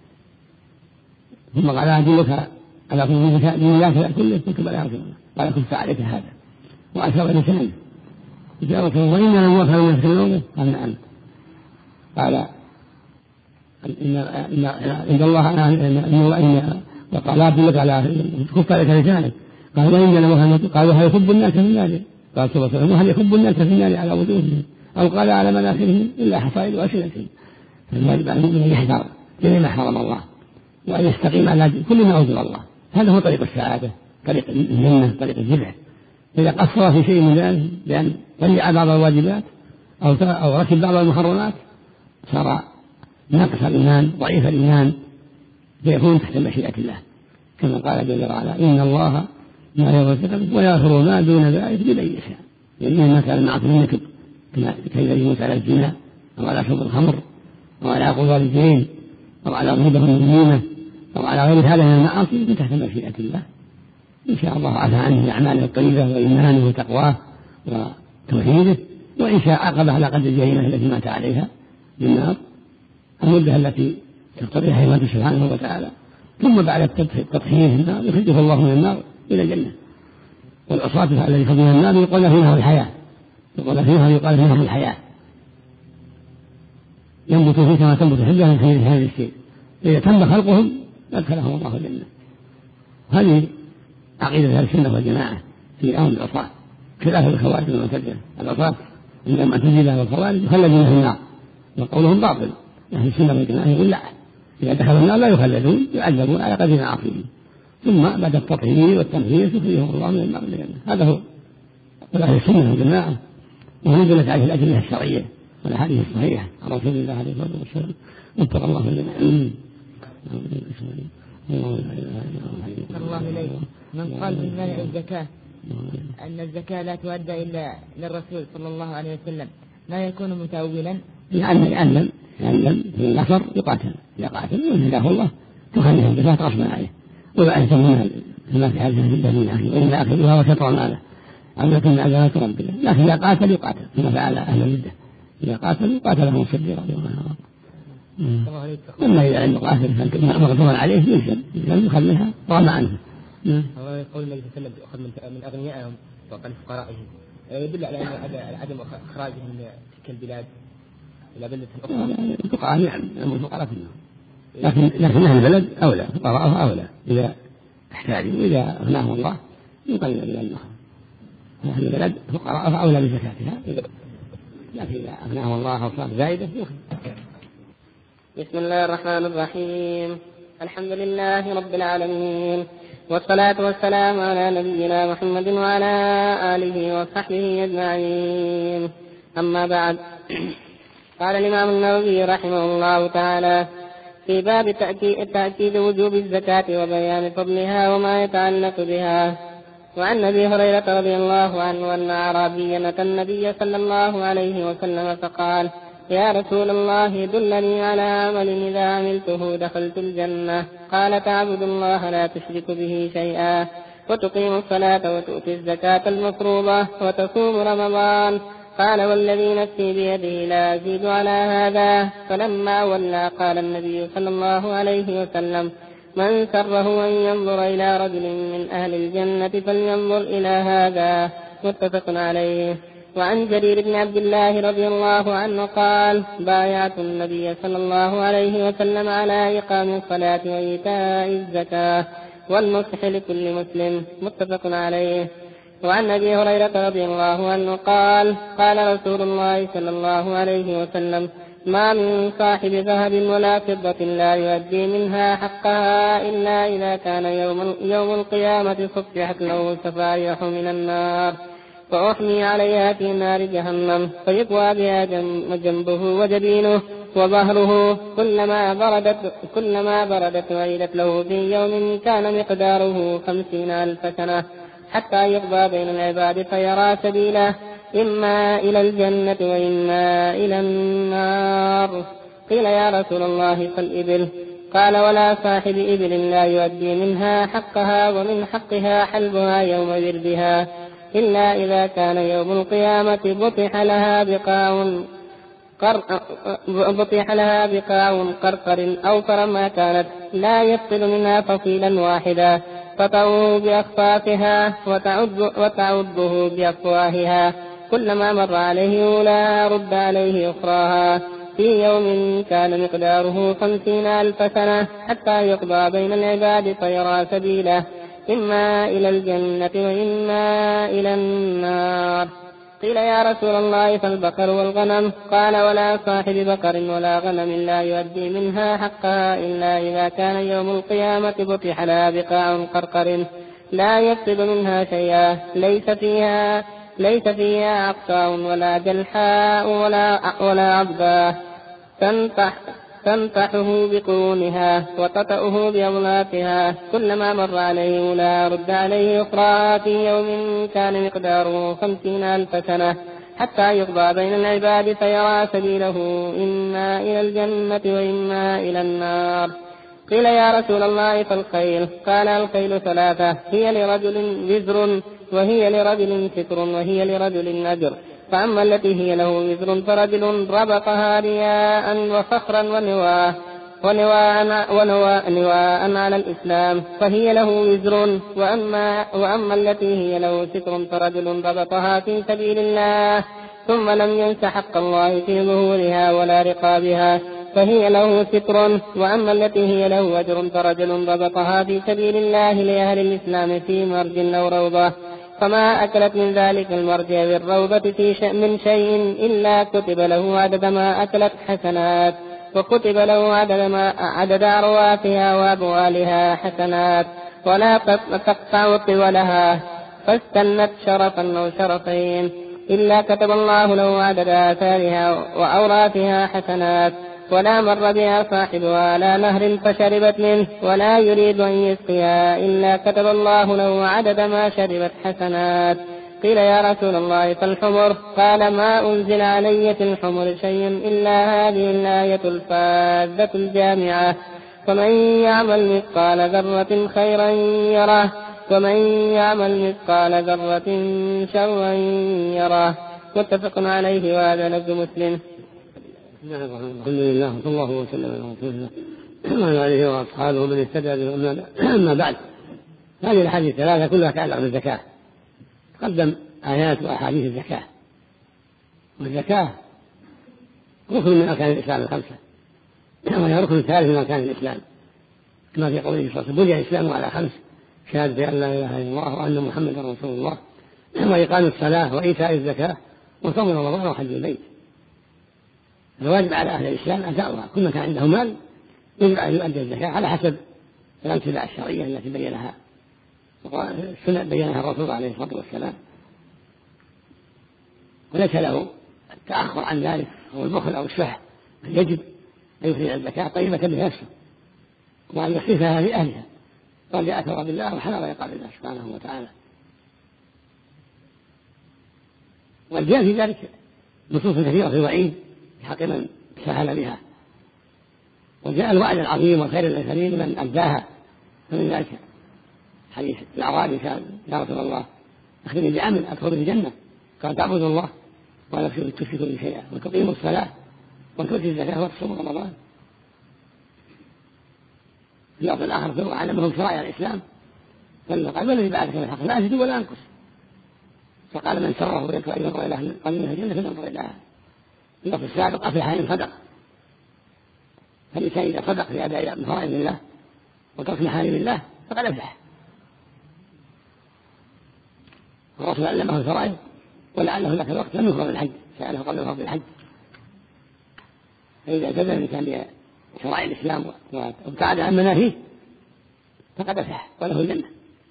ثم قال أدلك على كل زكاة دين الله كله قلت بلى يا رسول الله قال كنت عليك هذا وأشار لسانه جاء رسول الله وإن لم يوفى من يسلمونه قال نعم. قال إن إن إن الله إن وقال أدلك على كنت عليك لسانك قال وإن لم يوفى قالوا هل يخب الناس في النار قال صلى الله عليه وسلم هل يخب الناس في النار على وجوههم أو قال على مناخرهم إلا حصائد وأسئلتهم. فالواجب على المؤمن أن يحذر جميع ما حرم الله وأن يستقيم على كل ما أوجب الله. هذا هو طريق السعادة، طريق الجنة، طريق الجبع. إذا قصر في شيء من ذلك بأن ضيع بعض الواجبات أو أو ركب بعض المحرمات صار ناقص الإيمان ضعيف الإيمان فيكون تحت مشيئة الله كما قال جل وعلا إن الله ما يغفر ويغفر ما دون ذلك لمن يشاء. يعني الناس على المعاصي النكب كي يموت على الزنا أو على شرب الخمر أو على عقول الوالدين أو على غيبة النميمة أو على غير هذا من المعاصي من تحت مشيئة الله. إن شاء الله عفى عنه بأعماله الطيبة وإيمانه وتقواه وتوحيده، وإن شاء عاقبه على قدر الجريمة التي مات عليها بالنار المدة التي تقتضيها حكمته سبحانه وتعالى. ثم بعد تطهيره النار يخرجه الله من النار إلى الجنة. والعصاة الذي يخرج من النار يقال فيها الحياة يقال فيها يقال فيها الحياة ينبت فيه كما تنبت الحبة من خير هذه الشيء. إذا تم خلقهم أدخلهم الله الجنة. هذه عقيدة أهل السنة والجماعة في أمر العصاة خلاف الخوارج والمعتزلة. العصاة عند المعتزلة والخوارج يخلدون في النار وقولهم باطل. أهل السنة والجماعة يقول لا، إذا دخلوا النار لا يخلدون يعذبون على قدر معاصيهم ثم بعد التطهير والتنفيذ يخرجهم الله من النار إلى الجنة. هذا هو أهل السنة والجماعة ونزلت عليه الأدلة الشرعية والأحاديث الصحيحة عن رسول الله عليه الصلاة والسلام واتقى الله الجميع. الله إليه من قال في منع الزكاة أن الزكاة لا تؤدى إلا للرسول صلى الله عليه وسلم لا يكون متأولا؟ لأن يعلم يعلم في النصر يقاتل إذا قاتل وإن الله تخليه الزكاة غصبا عليه ولا يهتمون كما في حديث الدين عليه وإن أخذها وشطر ماله أو يكون عزلة ربنا. لكن إذا قاتل يقاتل كما فعل أهل الردة إذا قاتلوا قاتلهم الصديق رضي الله عنه. أما إذا لم يقاتل مغضوبا عليه يلزم لم يخل منها رغم عنه. هو يقول النبي صلى الله عليه وسلم يأخذ من أغنيائهم وقال فقرائهم يدل على أن عدم إخراجهم من تلك البلاد إلى بلدة أخرى. الفقراء نعم الفقراء كلهم لكن لكن أهل البلد أولى فقراءه أولى إذا احتاجوا وإذا أغناهم الله يقلل إلى النخل. أهل البلد فقراءه أولى بزكاتها لكن إذا أغناهم الله أو صار زائدة يخرج. بسم الله الرحمن الرحيم. الحمد لله رب العالمين والصلاة والسلام على نبينا محمد وعلى آله وصحبه أجمعين. أما بعد قال الإمام النووي رحمه الله تعالى في باب تأكيد وجوب الزكاة وبيان فضلها وما يتعلق بها. وعن أبي هريرة رضي الله عنه أن أعرابيا أتى النبي صلى الله عليه وسلم فقال: يا رسول الله دلني على عمل إذا عملته دخلت الجنة. قال: تعبد الله لا تشرك به شيئا، وتقيم الصلاة وتؤتي الزكاة المفروضة، وتصوم رمضان. قال: والذي نفسي بيده لا أزيد على هذا. فلما ولى قال النبي صلى الله عليه وسلم: من سره أن ينظر إلى رجل من أهل الجنة فلينظر إلى هذا. متفق عليه. وعن جرير بن عبد الله رضي الله عنه قال: بايعت النبي صلى الله عليه وسلم على إقام الصلاة وإيتاء الزكاة والنصح لكل مسلم. متفق عليه. وعن أبي هريرة رضي الله عنه قال: قال رسول الله صلى الله عليه وسلم: ما من صاحب ذهب ولا فضة لا يؤدي منها حقها إلا إذا كان يوم, يوم القيامة صفحت له سفائح من النار فأحمي عليها في نار جهنم فيقوى بها جنبه وجبينه وظهره كلما بردت, كلما بردت وعيدت له في يوم كان مقداره خمسين ألف سنة حتى يقضى بين العباد فيرى سبيله إما إلى الجنة وإما إلى النار. قيل: يا رسول الله فالإبل. قال: ولا صاحب إبل لا يؤدي منها حقها ومن حقها حلبها يوم بردها إلا إذا كان يوم القيامة بطح لها بقاع بطح لها بقاع قرقر أوفر ما كانت لا يفصل منها فصيلا واحدا فتعوه بأخفافها وتعضه بأفواهها كلما مر عليه أولاها رد عليه أخراها في يوم كان مقداره خمسين ألف سنة حتى يقضى بين العباد فيرى سبيله إما إلى الجنة وإما إلى النار. قيل: يا رسول الله فالبقر والغنم. قال: ولا صاحب بقر ولا غنم لا يؤدي منها حقها إلا إذا كان يوم القيامة بطح لها بقاع قرقر لا يفقد منها شيئا ليس فيها ليس فيها عقصاء ولا جلحاء ولا ولا عضباء تنطح تنطحه بقرونها وتطأه بأضلافها كلما مر عليه لا رد عليه أخرى في يوم كان مقداره خمسين ألف سنة حتى يقضى بين العباد فيرى سبيله إما إلى الجنة وإما إلى النار. قيل: يا رسول الله فالخيل. قال: الخيل ثلاثة: هي لرجل وزر وهي لرجل ستر وهي لرجل أجر. فأما التي هي له وزر فرجل ربطها رياء وفخرا ونواء ونواء, ونواء نواء على الإسلام فهي له وزر. وأما, وأما التي هي له ستر فرجل ربطها في سبيل الله ثم لم ينس حق الله في ظهورها ولا رقابها فهي له ستر. وأما التي هي له أجر فرجل ربطها في سبيل الله لأهل الإسلام في مرج أو روضة فما أكلت من ذلك المرج أو الروضة في شيء من شيء إلا كتب له عدد ما أكلت حسنات وكتب له عدد, ما عدد أرواحها وأبوالها حسنات ولا تقطع طولها فاستنت شرفا أو شرفين إلا كتب الله له عدد آثارها وأوراثها حسنات ولا مر بها صاحبها على نهر فشربت منه ولا يريد أن يسقيها إلا كتب الله له عدد ما شربت حسنات. قيل: يا رسول الله فالحمر. قال: ما أنزل علي في الحمر شيء إلا هذه الآية الفاذة الجامعة: فمن يعمل مثقال ذرة خيرا يره ومن يعمل مثقال ذرة شرا يره. متفق عليه وهذا لفظ مسلم. الحمد لله صلى الله وسلم على رسول الله وعلى آله وأصحابه من اهتدى به. أما بعد، هذه الأحاديث الثلاثة كلها تتعلق بالزكاة. تقدم آيات وأحاديث الزكاة، والزكاة ركن من أركان الإسلام الخمسة وهي ركن ثالث من أركان الإسلام كما في قوله صلى الله عليه وسلم: بني الإسلام على خمس: شهادة أن لا إله إلا الله وأن محمدا رسول الله وإقام الصلاة وإيتاء الزكاة وصوم رمضان وحج البيت. الواجب على أهل الإسلام أداؤها. كل من كان عنده مال يجب أن يؤدي الزكاة على حسب الأمثلة الشرعية التي بينها السنة بينها الرسول عليه الصلاة والسلام، وليس له التأخر عن ذلك أو البخل أو الشح يجب أن يخرج الزكاة طيبة بنفسه وأن يخففها في أهلها رجاء ثواب الله وحذر عقاب الله سبحانه وتعالى. وجاء في ذلك نصوص كثيرة في الوعيد في حق من سهل بها، وجاء الوعد العظيم والخير الكريم لمن أداها، فمن ذلك حديث الأعرابي كان يا رسول الله أخبرني بعمل أدخل به الجنة، قال تعبد الله ولا تشركوا به شيئا وتقيموا الصلاة وتؤتي الزكاة وتصوموا رمضان. في الأرض الآخر فهو علمهم شرائع الإسلام، فقال والذي بعثك بالحق لا أزيد ولا أنقص، فقال من سره يدعو إلى الله إلى قليل الجنة فلينظر إليها. في الوقت السابق أفلح إن صدق، فالإنسان إذا صدق في أداء فرائض الله وترك محارم الله فقد أفلح. الرسول علمه الفرائض ولعله ذاك الوقت لم يفرض الحج، سأله قبل فرض الحج، فإذا التزم الإنسان بشرائع الإسلام وابتعد عن مناهيه فقد أفلح وله الجنة.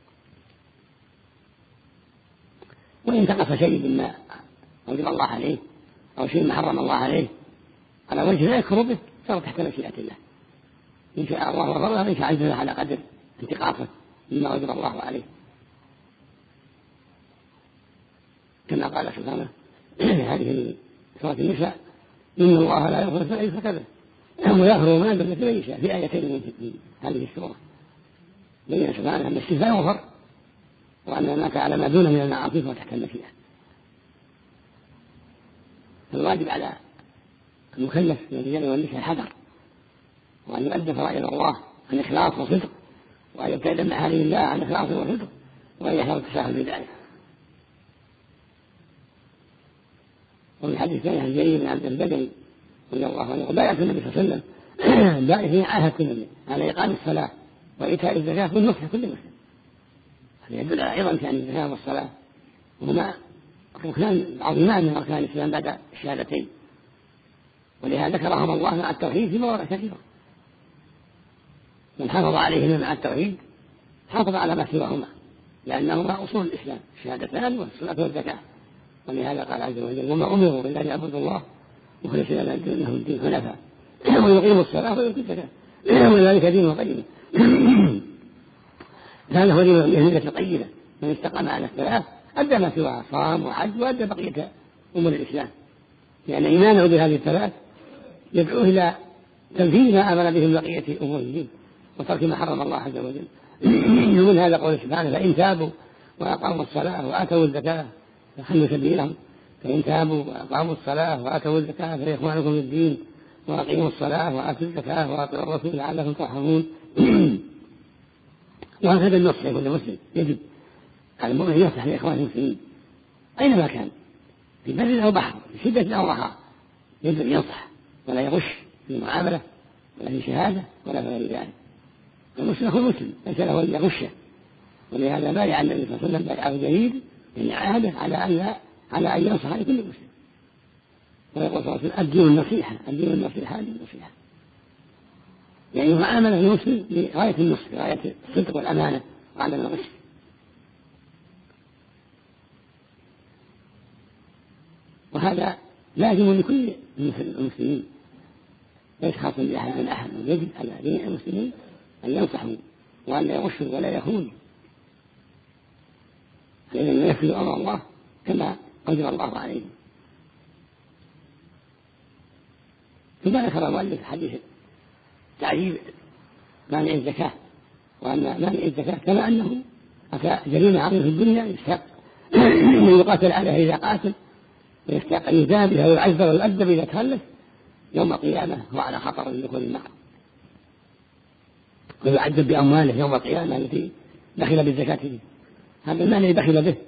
وإن تقص شيء مما أوجب الله عليه أو شيء ما حرم الله عليه على وجه لا يكفر به صار تحت مشيئة الله، إن شاء الله غفر له وإن شاء عجزه على قدر انتقاصه مما أوجب الله عليه، كما قال سبحانه في هذه سورة النساء إن الله لا يغفر فلا يشرك به ويغفر ما دون ذلك لمن يشاء، في آيتين من هذه السورة بين سبحانه أن الشرك لا يغفر وأن هناك على ما دون من المعاصي وتحت المشيئة. فالواجب على المكلف من الرجال والنساء الحذر، وأن يؤدي فرائض الله عن إخلاص وصدق، وأن يبتعد عن محارم الله عن إخلاص وصدق، وأن يحذر التساهل في ذلك. وفي الحديث الثاني عن جرير بن عبد البدري رضي الله عنه بايعت النبي صلى الله عليه وسلم بايعه عاهدت النبي على إقام الصلاة وإيتاء الزكاة والنصح كل مسلم. هذا يدل على عظم شأن الزكاة والصلاة، وهما ركنان عظيمان من أركان الإسلام بعد الشهادتين، ولهذا ذكرهم الله مع التوحيد في مواضع كثيرة. من حافظ عليهما مع التوحيد حافظ على ما سواهما، لأنهما أصول الإسلام الشهادتان والصلاة والزكاة. ولهذا قال عز وجل وما أمروا إلا ليعبدوا الله مخلصين له الدين حنفاء ويقيموا الصلاة ويؤتوا الزكاة وذلك دين القيم. هذا هو دين الملة القيمة، من استقام على الثلاث أدى ما سواها، صام وحج وأدى بقية أمور الإسلام، لأن إيمانه بهذه الثلاث يدعوه إلى تنفيذ ما أمر به من بقية أمور الدين وترك ما حرم الله عز وجل. ومن هذا قول سبحانه فإن تابوا وأقاموا الصلاة وآتوا الزكاة فخلوا سبيلهم، فإن تابوا وأقاموا الصلاة وآتوا الزكاة فإخوانكم في الدين وأقيموا الصلاة وآتوا الزكاة وأطيعوا الرسول لعلكم ترحمون. وهكذا النصح لكل مسلم، يجب على المؤمن أن ينصح لإخوانه المسلمين أينما كان، في بر أو بحر، في شدة أو رخاء، يجب أن ينصح ولا يغش في المعاملة ولا في شهادة ولا في غير ذلك. المسلم أخو المسلم ليس له أن يغشه، ولهذا بايع النبي صلى الله عليه وسلم بايعه جديد يعني عاهده على أن على أن ينصح لكل مسلم، ويقول صلى الله عليه وسلم الدين النصيحة، الدين النصيحة، الدين النصيحة، يعني معاملة المسلم لغاية النصح، لغاية الصدق والأمانة وعدم الغش. وهذا لازم لكل المسلمين ليس خاصا بأحد من أحد، يجب على جميع المسلمين أن ينصحوا وأن لا يغشوا ولا يخونوا، لأنهم يفعلوا أمر الله كما أوجب الله عليهم. ثم ذكر المؤلف حديث تعجيب مانع الزكاة، وأن مانع الزكاة كما أنه أتى جريمة عظيمة في الدنيا يستحق أن يقاتل عليها إذا قاتل، ويستحق أن يذاب بها ويعذب ويؤدب إذا تخلف، يوم القيامة هو على خطر من دخول النار، ويعذب بأمواله يوم القيامة التي دخل بالزكاة فيه. هذا المال الذي بخل به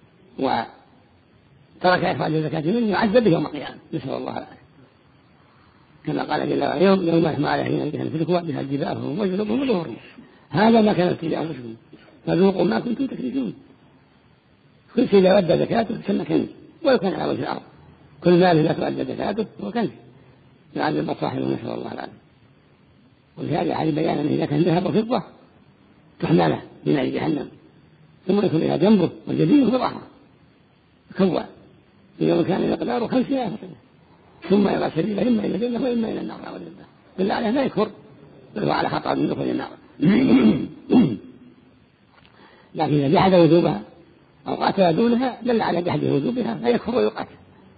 وترك إخراج الزكاة منه يعذب به يوم القيامة، نسأل الله العافية، كما قال جل وعلا يوم يوم يحمى عليهم تنفذكم بها جباههم وجنوبهم وظهورهم هذا ما كانت في أنفسكم فذوقوا ما كنتم تكذبون. كل شيء لا يؤدى زكاته سمى كنز، ولو كان على وجه الأرض كل مال لا تؤدى زكاته هو كنز يعذب صاحبه، نسأل الله العافية. ولهذا حديث بيان أنه إذا كان ذهب وفضة تحمله من نار جهنم ثم يكون إلى جنبه وجبينه في ظهره كوى في يوم كان مقداره خمسين ألف سنة، ثم يرى سبيله إما إلى الجنة وإما إلى النار والعياذ بالله. بالله عليه لا يكفر وهو على خطر من دخول النار. لكن إذا جحد وجوبها أو قاتل دونها دل على جحد وجوبها فيكفر ويقاتل.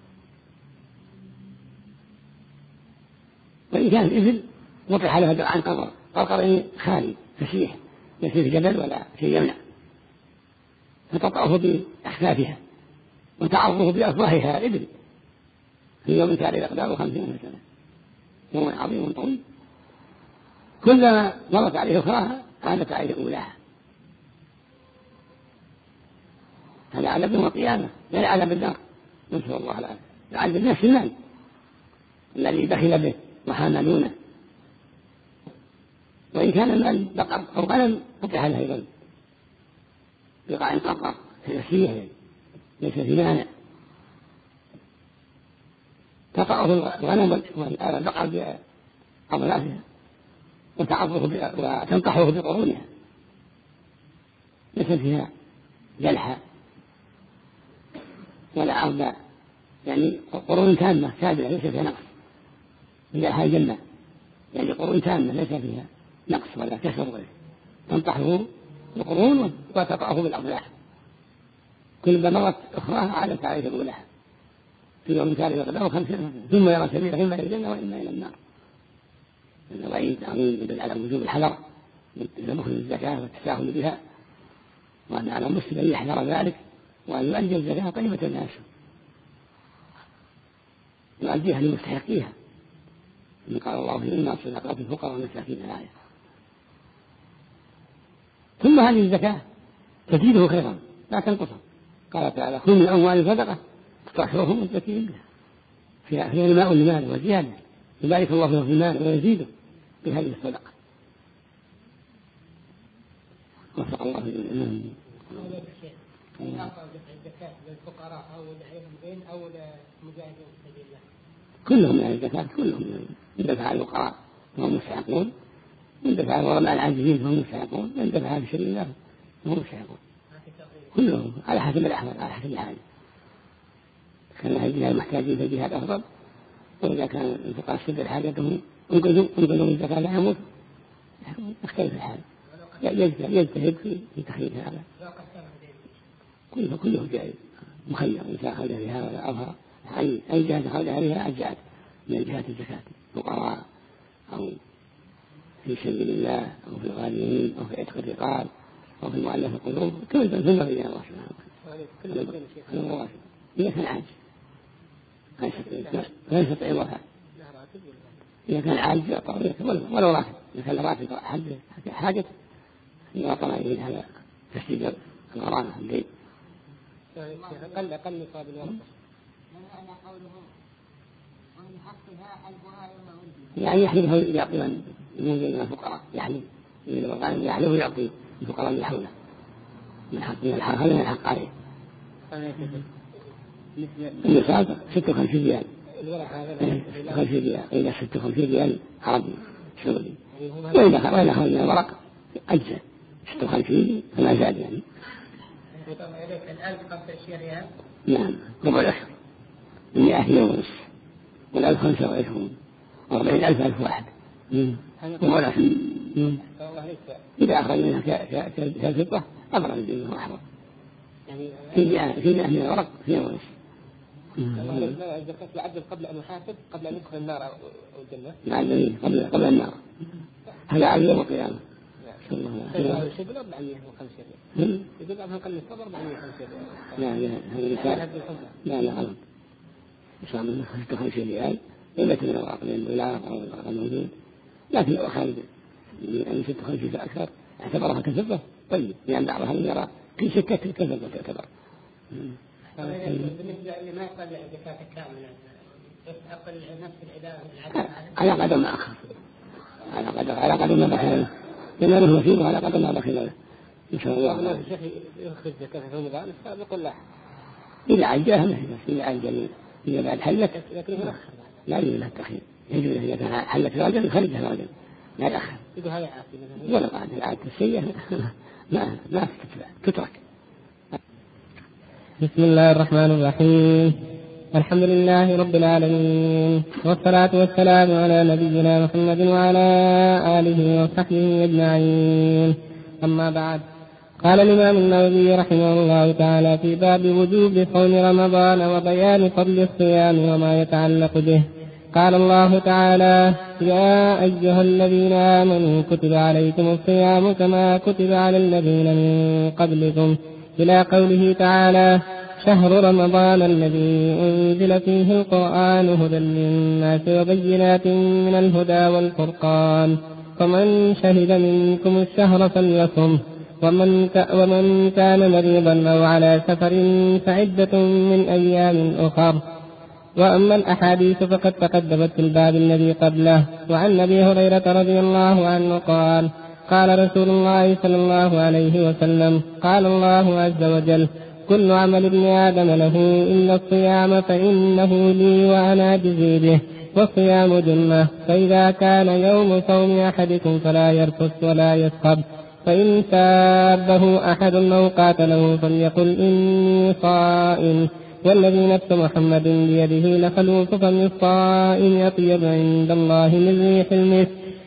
وإن كان الإبل وطرح لها درعان قرقر قرقر خالي فسيح ليس في جبل ولا في يمنع فتطأه بأحفافها وتعرضه بأفواهها إبل في يوم كان الأقدار خمسين سنة يوم عظيم طويل كلما مرت عليه أخراها عادت عليه أولاها. هذا عذاب يوم القيامة لا عذاب النار نسأل الله العافية. عذاب الناس المال الذي بخل به وحان دونه. وإن كان المال بقر أو غنم فتح له أيضا بقاع قرقر فيسير ليس في مانع تقعه الغنم والبقر بأضلافها وتنقحه بقرونها ليس فيها جلحة ولا عرض يعني قرون تامة كاملة ليس فيها نقص جلحة الجنة يعني قرون تامة ليس فيها نقص ولا كسر ولا تنقحه بقرون وتقعه بالأضلاع كل مرت أخراها عادت عليه الأولى في يوم كان يغدر خمسين ثم يرى سبيله إما إلى الجنة وإما إلى النار. الوعيد عظيم يدل على وجوب الحذر من مخرج الزكاة والتساهل بها وأن على المسلم أن يحذر ذلك وأن يؤدي الزكاة قيمة الناس يؤديها لمستحقيها إن قال الله في إنما الصدقات الفقراء والمساكين الآية. ثم هذه الزكاة تزيده خيرا لا تنقصه. قال تعالى خذ من أموال صدقة تطهرهم وتزكيهم بها فيها الماء لمال وزيادة يبارك الله له في المال ويزيده بهذه الصدقة. وفق الله للإمام. هل أعطى الزكاة للفقراء أو لعلم دين أو لمجاهدين في سبيل الله؟ كلهم من الزكاة كلهم من دفع الفقراء فهم مستحقون من دفع الغرماء العاجزين فهم مستحقون من دفع في سبيل الله فهم مستحقون كلهم على حسب الأحوال على حسب الحاجة. كان الجهاد المحتاجين في الجهاد أفضل وإذا كان الفقراء شد حاجتهم انقذوا انقذوا من الزكاة لا يموت يختلف الحال يجتهد في تخريج هذا كله كله جائز مخير إن شاء خرج بها ولا أظهر أي أي جهة خرجها بها أجزأت من جهة الزكاة فقراء أو في سبيل الله أو في الغاليين أو في عتق الرقاب أو في المؤلف القلوب كل ذنب إلى الله سبحانه وتعالى. إذا كان عاجز لا يستطيع الوفاء إذا كان عاجز يعطى ولو راتب إذا كان راتب حاجة يعطى إليه هذا تسجيل الغرامة الليل. قل قل نصاب الورقة يعني يحلفه يعطي من من الفقراء يحلف يحلف ويعطي الفقراء اللي حوله من حق من الحق هذا من الحق عليه. النصاب ستة وخمسين ريال ستة وخمسين ريال إلى ستة وخمسين ريال عربي سعودي وإذا وإذا خرج الورق أجزاء ستة وخمسين فما زاد يعني. الآن خمسة عشرين ريال نعم ربع الأشهر مئة كيلو ونصف والألف خمسة وعشرون وأربعين ألف ألف واحد ولا إذا أخرج منها كالفضة أبرد الدنيا وأحرى في مئة في مئة من الورق في يوم ونصف. الزكاة يعدل قبل أن يحاسب قبل أن يدخل النار أو الجنة يعدل قبل قبل النار هذا عدل يوم القيامة. يقول أربعمائة وخمسين ريال يقول أنها قل الصبر أربعمائة وخمسين ريال. لا لا هذا مثال لا لا غلط يصاب منه ستة وخمسين ريال إلا من الورق لأن الدولار أو الورق الموجود لكن لو أخذ من ستة وخمسين فأكثر اعتبرها كفضة طيب لأن بعضها يرى في سكة كفضة تعتبر. بالنسبة لما يقل الزكاة كاملة أقل نفس العداء على قدر ما أخذ على قدر على قدر ما بخل لما له وسيله على قدر ما بخل له إن شاء الله. الشيخ يأخذ زكاة في رمضان فبيقول لا إذا عجلها ما هي بس إذا عجل إذا بعد حلت لكن هو لا يجوز له التأخير يجوز إذا كان حلت راجل خرجها راجل لا يأخر يقول هذا عافية ولا بعد العادة السيئة ما ما تتبع تترك. بسم الله الرحمن الرحيم الحمد لله رب العالمين، والصلاة والسلام على نبينا محمد وعلى آله وصحبه أجمعين. أما بعد، قال الإمام النووي رحمه الله تعالى في باب وجوب صوم رمضان وبيان فضل الصيام وما يتعلق به. قال الله تعالى: يا أيها الذين آمنوا كتب عليكم الصيام كما كتب على الذين من قبلكم، إلى قوله تعالى: شهر رمضان الذي أنزل فيه القرآن هدى للناس وبينات من الهدى والفرقان، فمن شهد منكم الشهر فليصم، ومن, ومن كان مريضا أو على سفر فعدة من أيام أخر. وأما الأحاديث فقد تقدمت في الباب الذي قبله. وعن أبي هريرة رضي الله عنه قال: قال رسول الله صلى الله عليه وسلم: قال الله عز وجل: كل عمل ابن آدم له إلا الصيام فإنه لي وأنا أجزي به، والصيام جنة، فإذا كان يوم صوم أحدكم فلا يرفث ولا يسخب، فإن سابه أحد أو قاتله فليقل إني صائم، والذي نفس محمد بيده لخلوف فم الصائم أطيب عند الله من ريح المسك.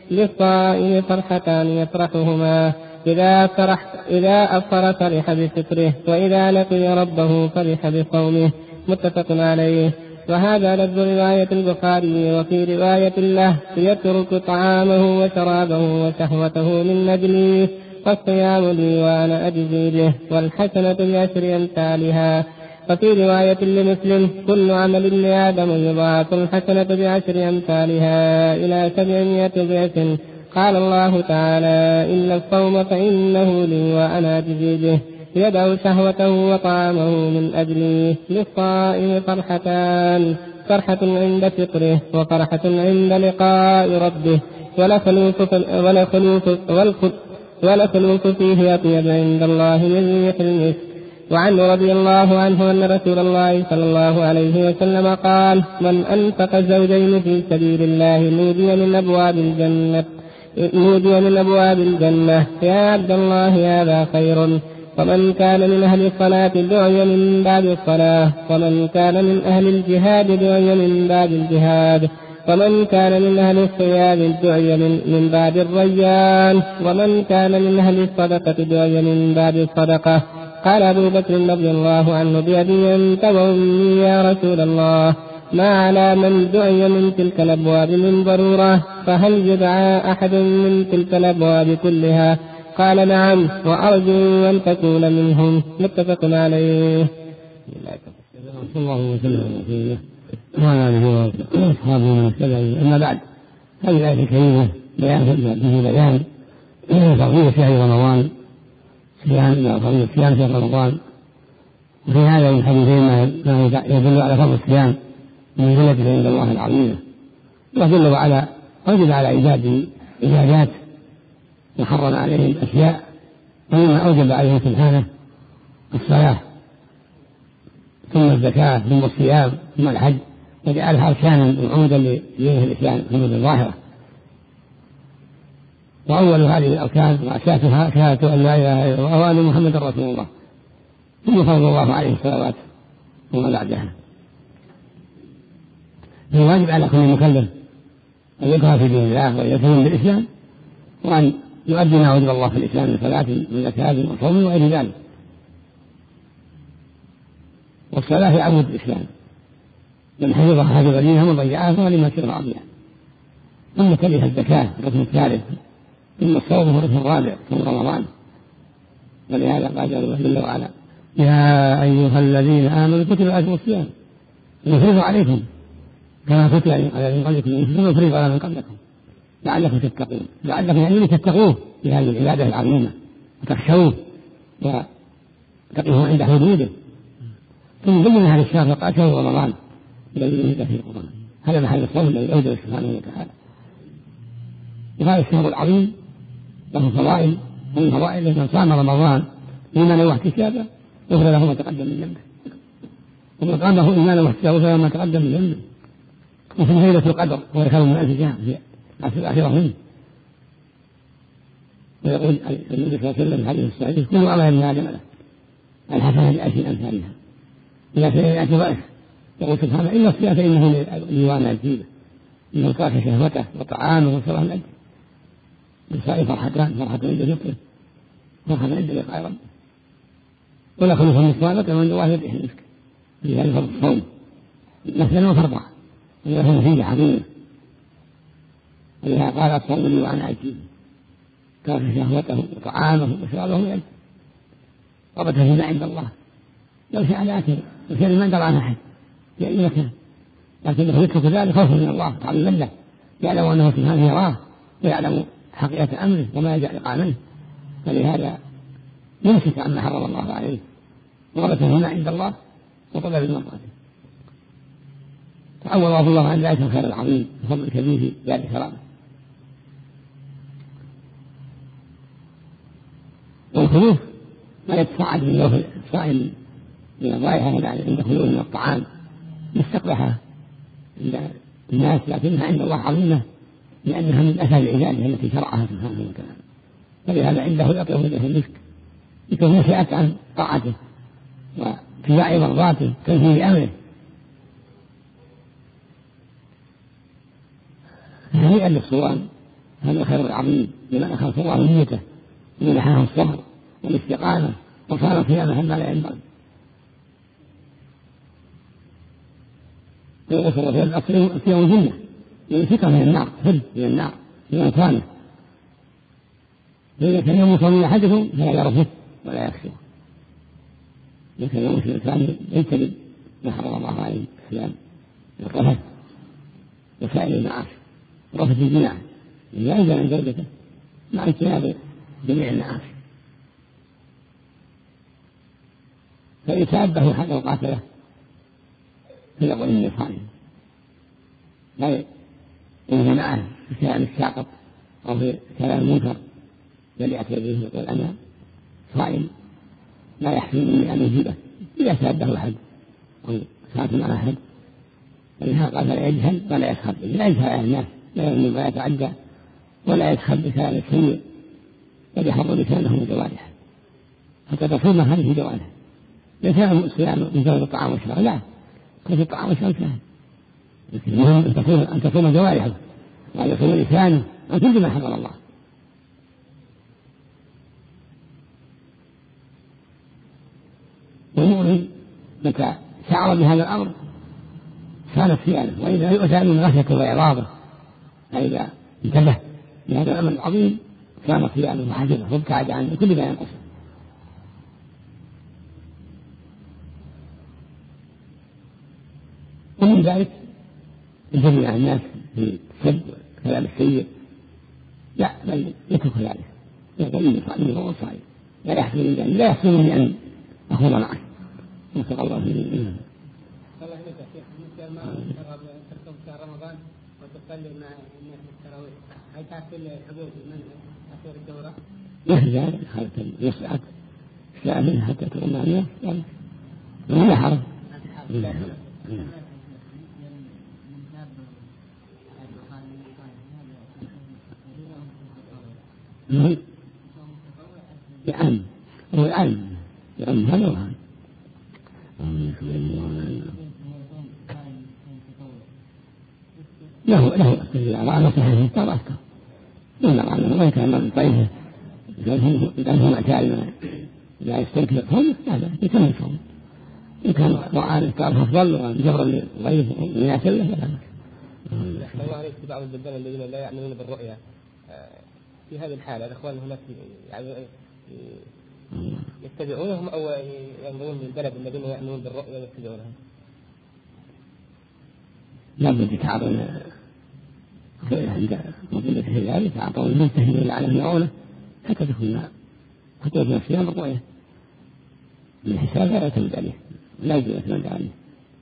للصائم فرحتان يفرحهما: إذا فرح إذا أفطر فرح بفطره، وإذا لقي ربه فرح بصومه. متفق عليه. وهذا لفظ رواية البخاري. وفي رواية له: يترك طعامه وشرابه وشهوته من أجلي، فالصيام لي وأنا أجزي به، والحسنة بعشر أمثالها. وفي رواية لمسلم: كل عمل ابن آدم يضاعف الحسنة بعشر أمثالها إلى سبعمائة ضعف. قال الله تعالى: إلا الصوم فإنه لي وأنا أجزي به، يدع شهوته وطعامه من أجلي. للصائم فرحتان: فرحة عند فطره، وفرحة عند لقاء ربه، ولخلوف ولخلوف فيه أطيب عند الله من ريح المسك. وعنه رضي الله عنه أن رسول الله صلى الله عليه وسلم قال: من أنفق زوجين في سبيل الله نودي من أبواب الجنة نودي من أبواب الجنة يا عبد الله هذا خير. ومن كان من أهل الصلاة دعي من باب الصلاة، ومن كان من أهل الجهاد دعي من باب الجهاد، ومن كان من أهل الصيام دعي من, من باب الريان، ومن كان من أهل الصدقة دعي من باب الصدقة. قال أبو بكر رضي الله عنه: بأبي أنت وأمي يا رسول الله، ما على من دعي من تلك الأبواب من ضرورة، فهل يدعى أحد من تلك الأبواب كلها؟ قال: نعم، وأرجو أن تكون منهم. متفق عليه. صلى الله وسلم وعلى آله وأصحابه من السلام. أما بعد، هذه الآية الكريمة بيان فيه بيان فضيلة شهر رمضان، صيام فضيلة صيام شهر رمضان. وفي هذا من حديثين ما يدل على فضل الصيام من منزلته عند الله العظيمة، وجل وعلا أوجب على عباده عبادات وحرم عليهم أشياء، ومما أوجب عليهم سبحانه الصلاة، ثم الزكاة، ثم الصيام، ثم الحج، وجعلها أركانا وعمودا لدين الإسلام، عمودا ظاهرة. وأول هذه الأركان وأساسها شهادة أن لا إله إلا الله وأن محمدا رسول الله، ثم فرض الله عليه الصلوات وما بعدها. فالواجب على كل مكلف أن يدخل في دين الله وأن يلتزم بالإسلام، وأن يؤدي ما وجب الله في الإسلام من صلاة وزكاة وصوم وغير ذلك. والصلاة هي عمود الإسلام، من حفظها حفظ دينها ومن ضيعها فلما شر عظيما. ثم تليها الزكاة الركن الثالث، ثم الصوم هو الركن الرابع صوم رمضان. ولهذا قال جل وعلا: يا أيها الذين آمنوا كتب عليكم الصيام يفرض عليكم كما كتب على الذين قبلكم ثم يفرض على من قبلكم لعلكم تتقون، لعلكم يعني تتقوه في هذه العبادة العظيمة وتخشوه وتقوه عند حدوده. ثم ضمن هذا الشهر فقال شهر رمضان الذي أنزل فيه القرآن، هذا محل الصوم الذي أوجب سبحانه وتعالى. وهذا الشهر العظيم له فضائل، ومن فضائله من صام رمضان إيمانا واحتسابا غفر له ما تقدم من ذنبه، ومن قامه إيمانا واحتسابا غفر له ما تقدم من ذنبه. وفي ليلة القدر وهي خير من ألف شهر في العشر الأخيرة منه. ويقول النبي صلى الله عليه وسلم في الحديث الصحيح: كل عمل ابن آدم له الحسنة بعشر أمثالها إلى سبعمائة ضعف. يقول سبحانه إلا الصيام فإنه ليوانا الجيبة إنه ترك شهوته وطعامه وشربه من أجله للصائم فرحتان فرحة عند فطره فرحة عند لقاء ربه ولا خلوف النسوان من الله يريح المسك في هذا فرض الصوم مثلا وفرضا وله نتيجة عظيمة ولهذا قال الصوم ليوانا الجيبة ترك شهوته وطعامه وشربه من أجله ربته فيما عند الله لو شاء لكن وكان ما درى عن أحد في أي مكان لكنه يترك ذلك خوفا من الله تعظيما له يعلم أنه سبحانه يراه ويعلم حقيقة أمره وما يجعل لقاء منه فلهذا يمسك عما حرم الله عليه وربته هنا عند الله وطلب المرضات تعوض الله عن ذلك الخير العظيم وفضل الكبير في ذلك كرامه. والخلوف ما يتصاعد من لوح الصائم من الرائحة عند خلوه من الطعام مستقبحة عند الناس لكنها عند الله عظيمة لأنها من أثر العبادة التي شرعها سبحانه وتعالى فلهذا عنده يطلب منه المسك يكون نشأت عن طاعته واتباع مرضاته تنفيذ أمره هنيئا للصوام هذا الخير العظيم لمن أخلص الله نيته ومنحه الصبر والاستقامة وصار صيامه ما لا ينبغي ويغفر في الأصل في يوم الجنة يمسكه من النار فرد من النار من مكانه فإذا كان يوم صوم أحدكم فلا يرفث ولا يكسر إذا كان يوم الثاني يجتنب ما حرم الله عليه الصيام الرفث وسائر المعاصي رفث الجناح لا ينزل عن زوجته مع اجتناب جميع المعاصي فإن سابه حتى وقاتله فيقول إني صائم لا ينهى معه في كلام الساقط أو في كلام المنكر بل يأتي به يقول أنا صائم لا يحسنني أن أجيبه إذا سابه أحد أو ساكن على أحد فلهذا قال لا يجهل ولا يسخر لا يجهل على الناس لا يظلم ولا يتعدى ولا يسخر بكلام السيء بل يحفظ لسانه من جوارحه حتى تصوم هذه جوارحه ليس الصيام من جوار الطعام والشراب لا كيف الطعام والشراب سهل لكن المهم أن تصوم أن تصوم جوارحه وأن يصوم لسانه عن كل ما حرم الله. والمؤمن متى شعر بهذا الأمر كانت صيامه وإذا يؤتى من غفلة وإعراضه فإذا انتبه لهذا الأمر العظيم كان صيامه وحجبه وابتعد عن كل ما ينقصه. ومن ذلك الجميع عن الناس في السب والكلام السيء لا بل يترك ذلك يقول إني صائم وهو صائم لا يحسن من ذلك لا يحسن من أن أخوض معه نسأل الله منه. الله يهديك يا شيخ مثل ما ترغب تركب شهر رمضان وتصلي مع الناس بالتراويح هل تأكل الحدود من أثير الدورة؟ مثل ذلك حتى يسعك ساعة حتى تقوم مع الناس ولا حرج. يعم هو يعم يعم هذا وهذا له له أستاذ على صحيح يختار أكثر من العالم ما كان من طيبه إذا هم أتاري لا يستنكر هم هذا يكمل صوم إن كان وعان إختار أفضل وجبر للضيف ويأكل له فلا الله عليك بعض البلدان الذين لا يعملون بالرؤيا في هذه الحالة الأخوان هناك يعني يتبعونهم أو ينظرون للبلد الذين يعملون بالرؤيا ويتبعونهم. لا بد يتعاطون عند موجودة في ذلك يتعاطون المنتهين إلى علم يرونه حتى تكون حتى يكون الصيام بالرؤيا من حساب لا يعتمد عليه لا يجوز الاعتماد عليه.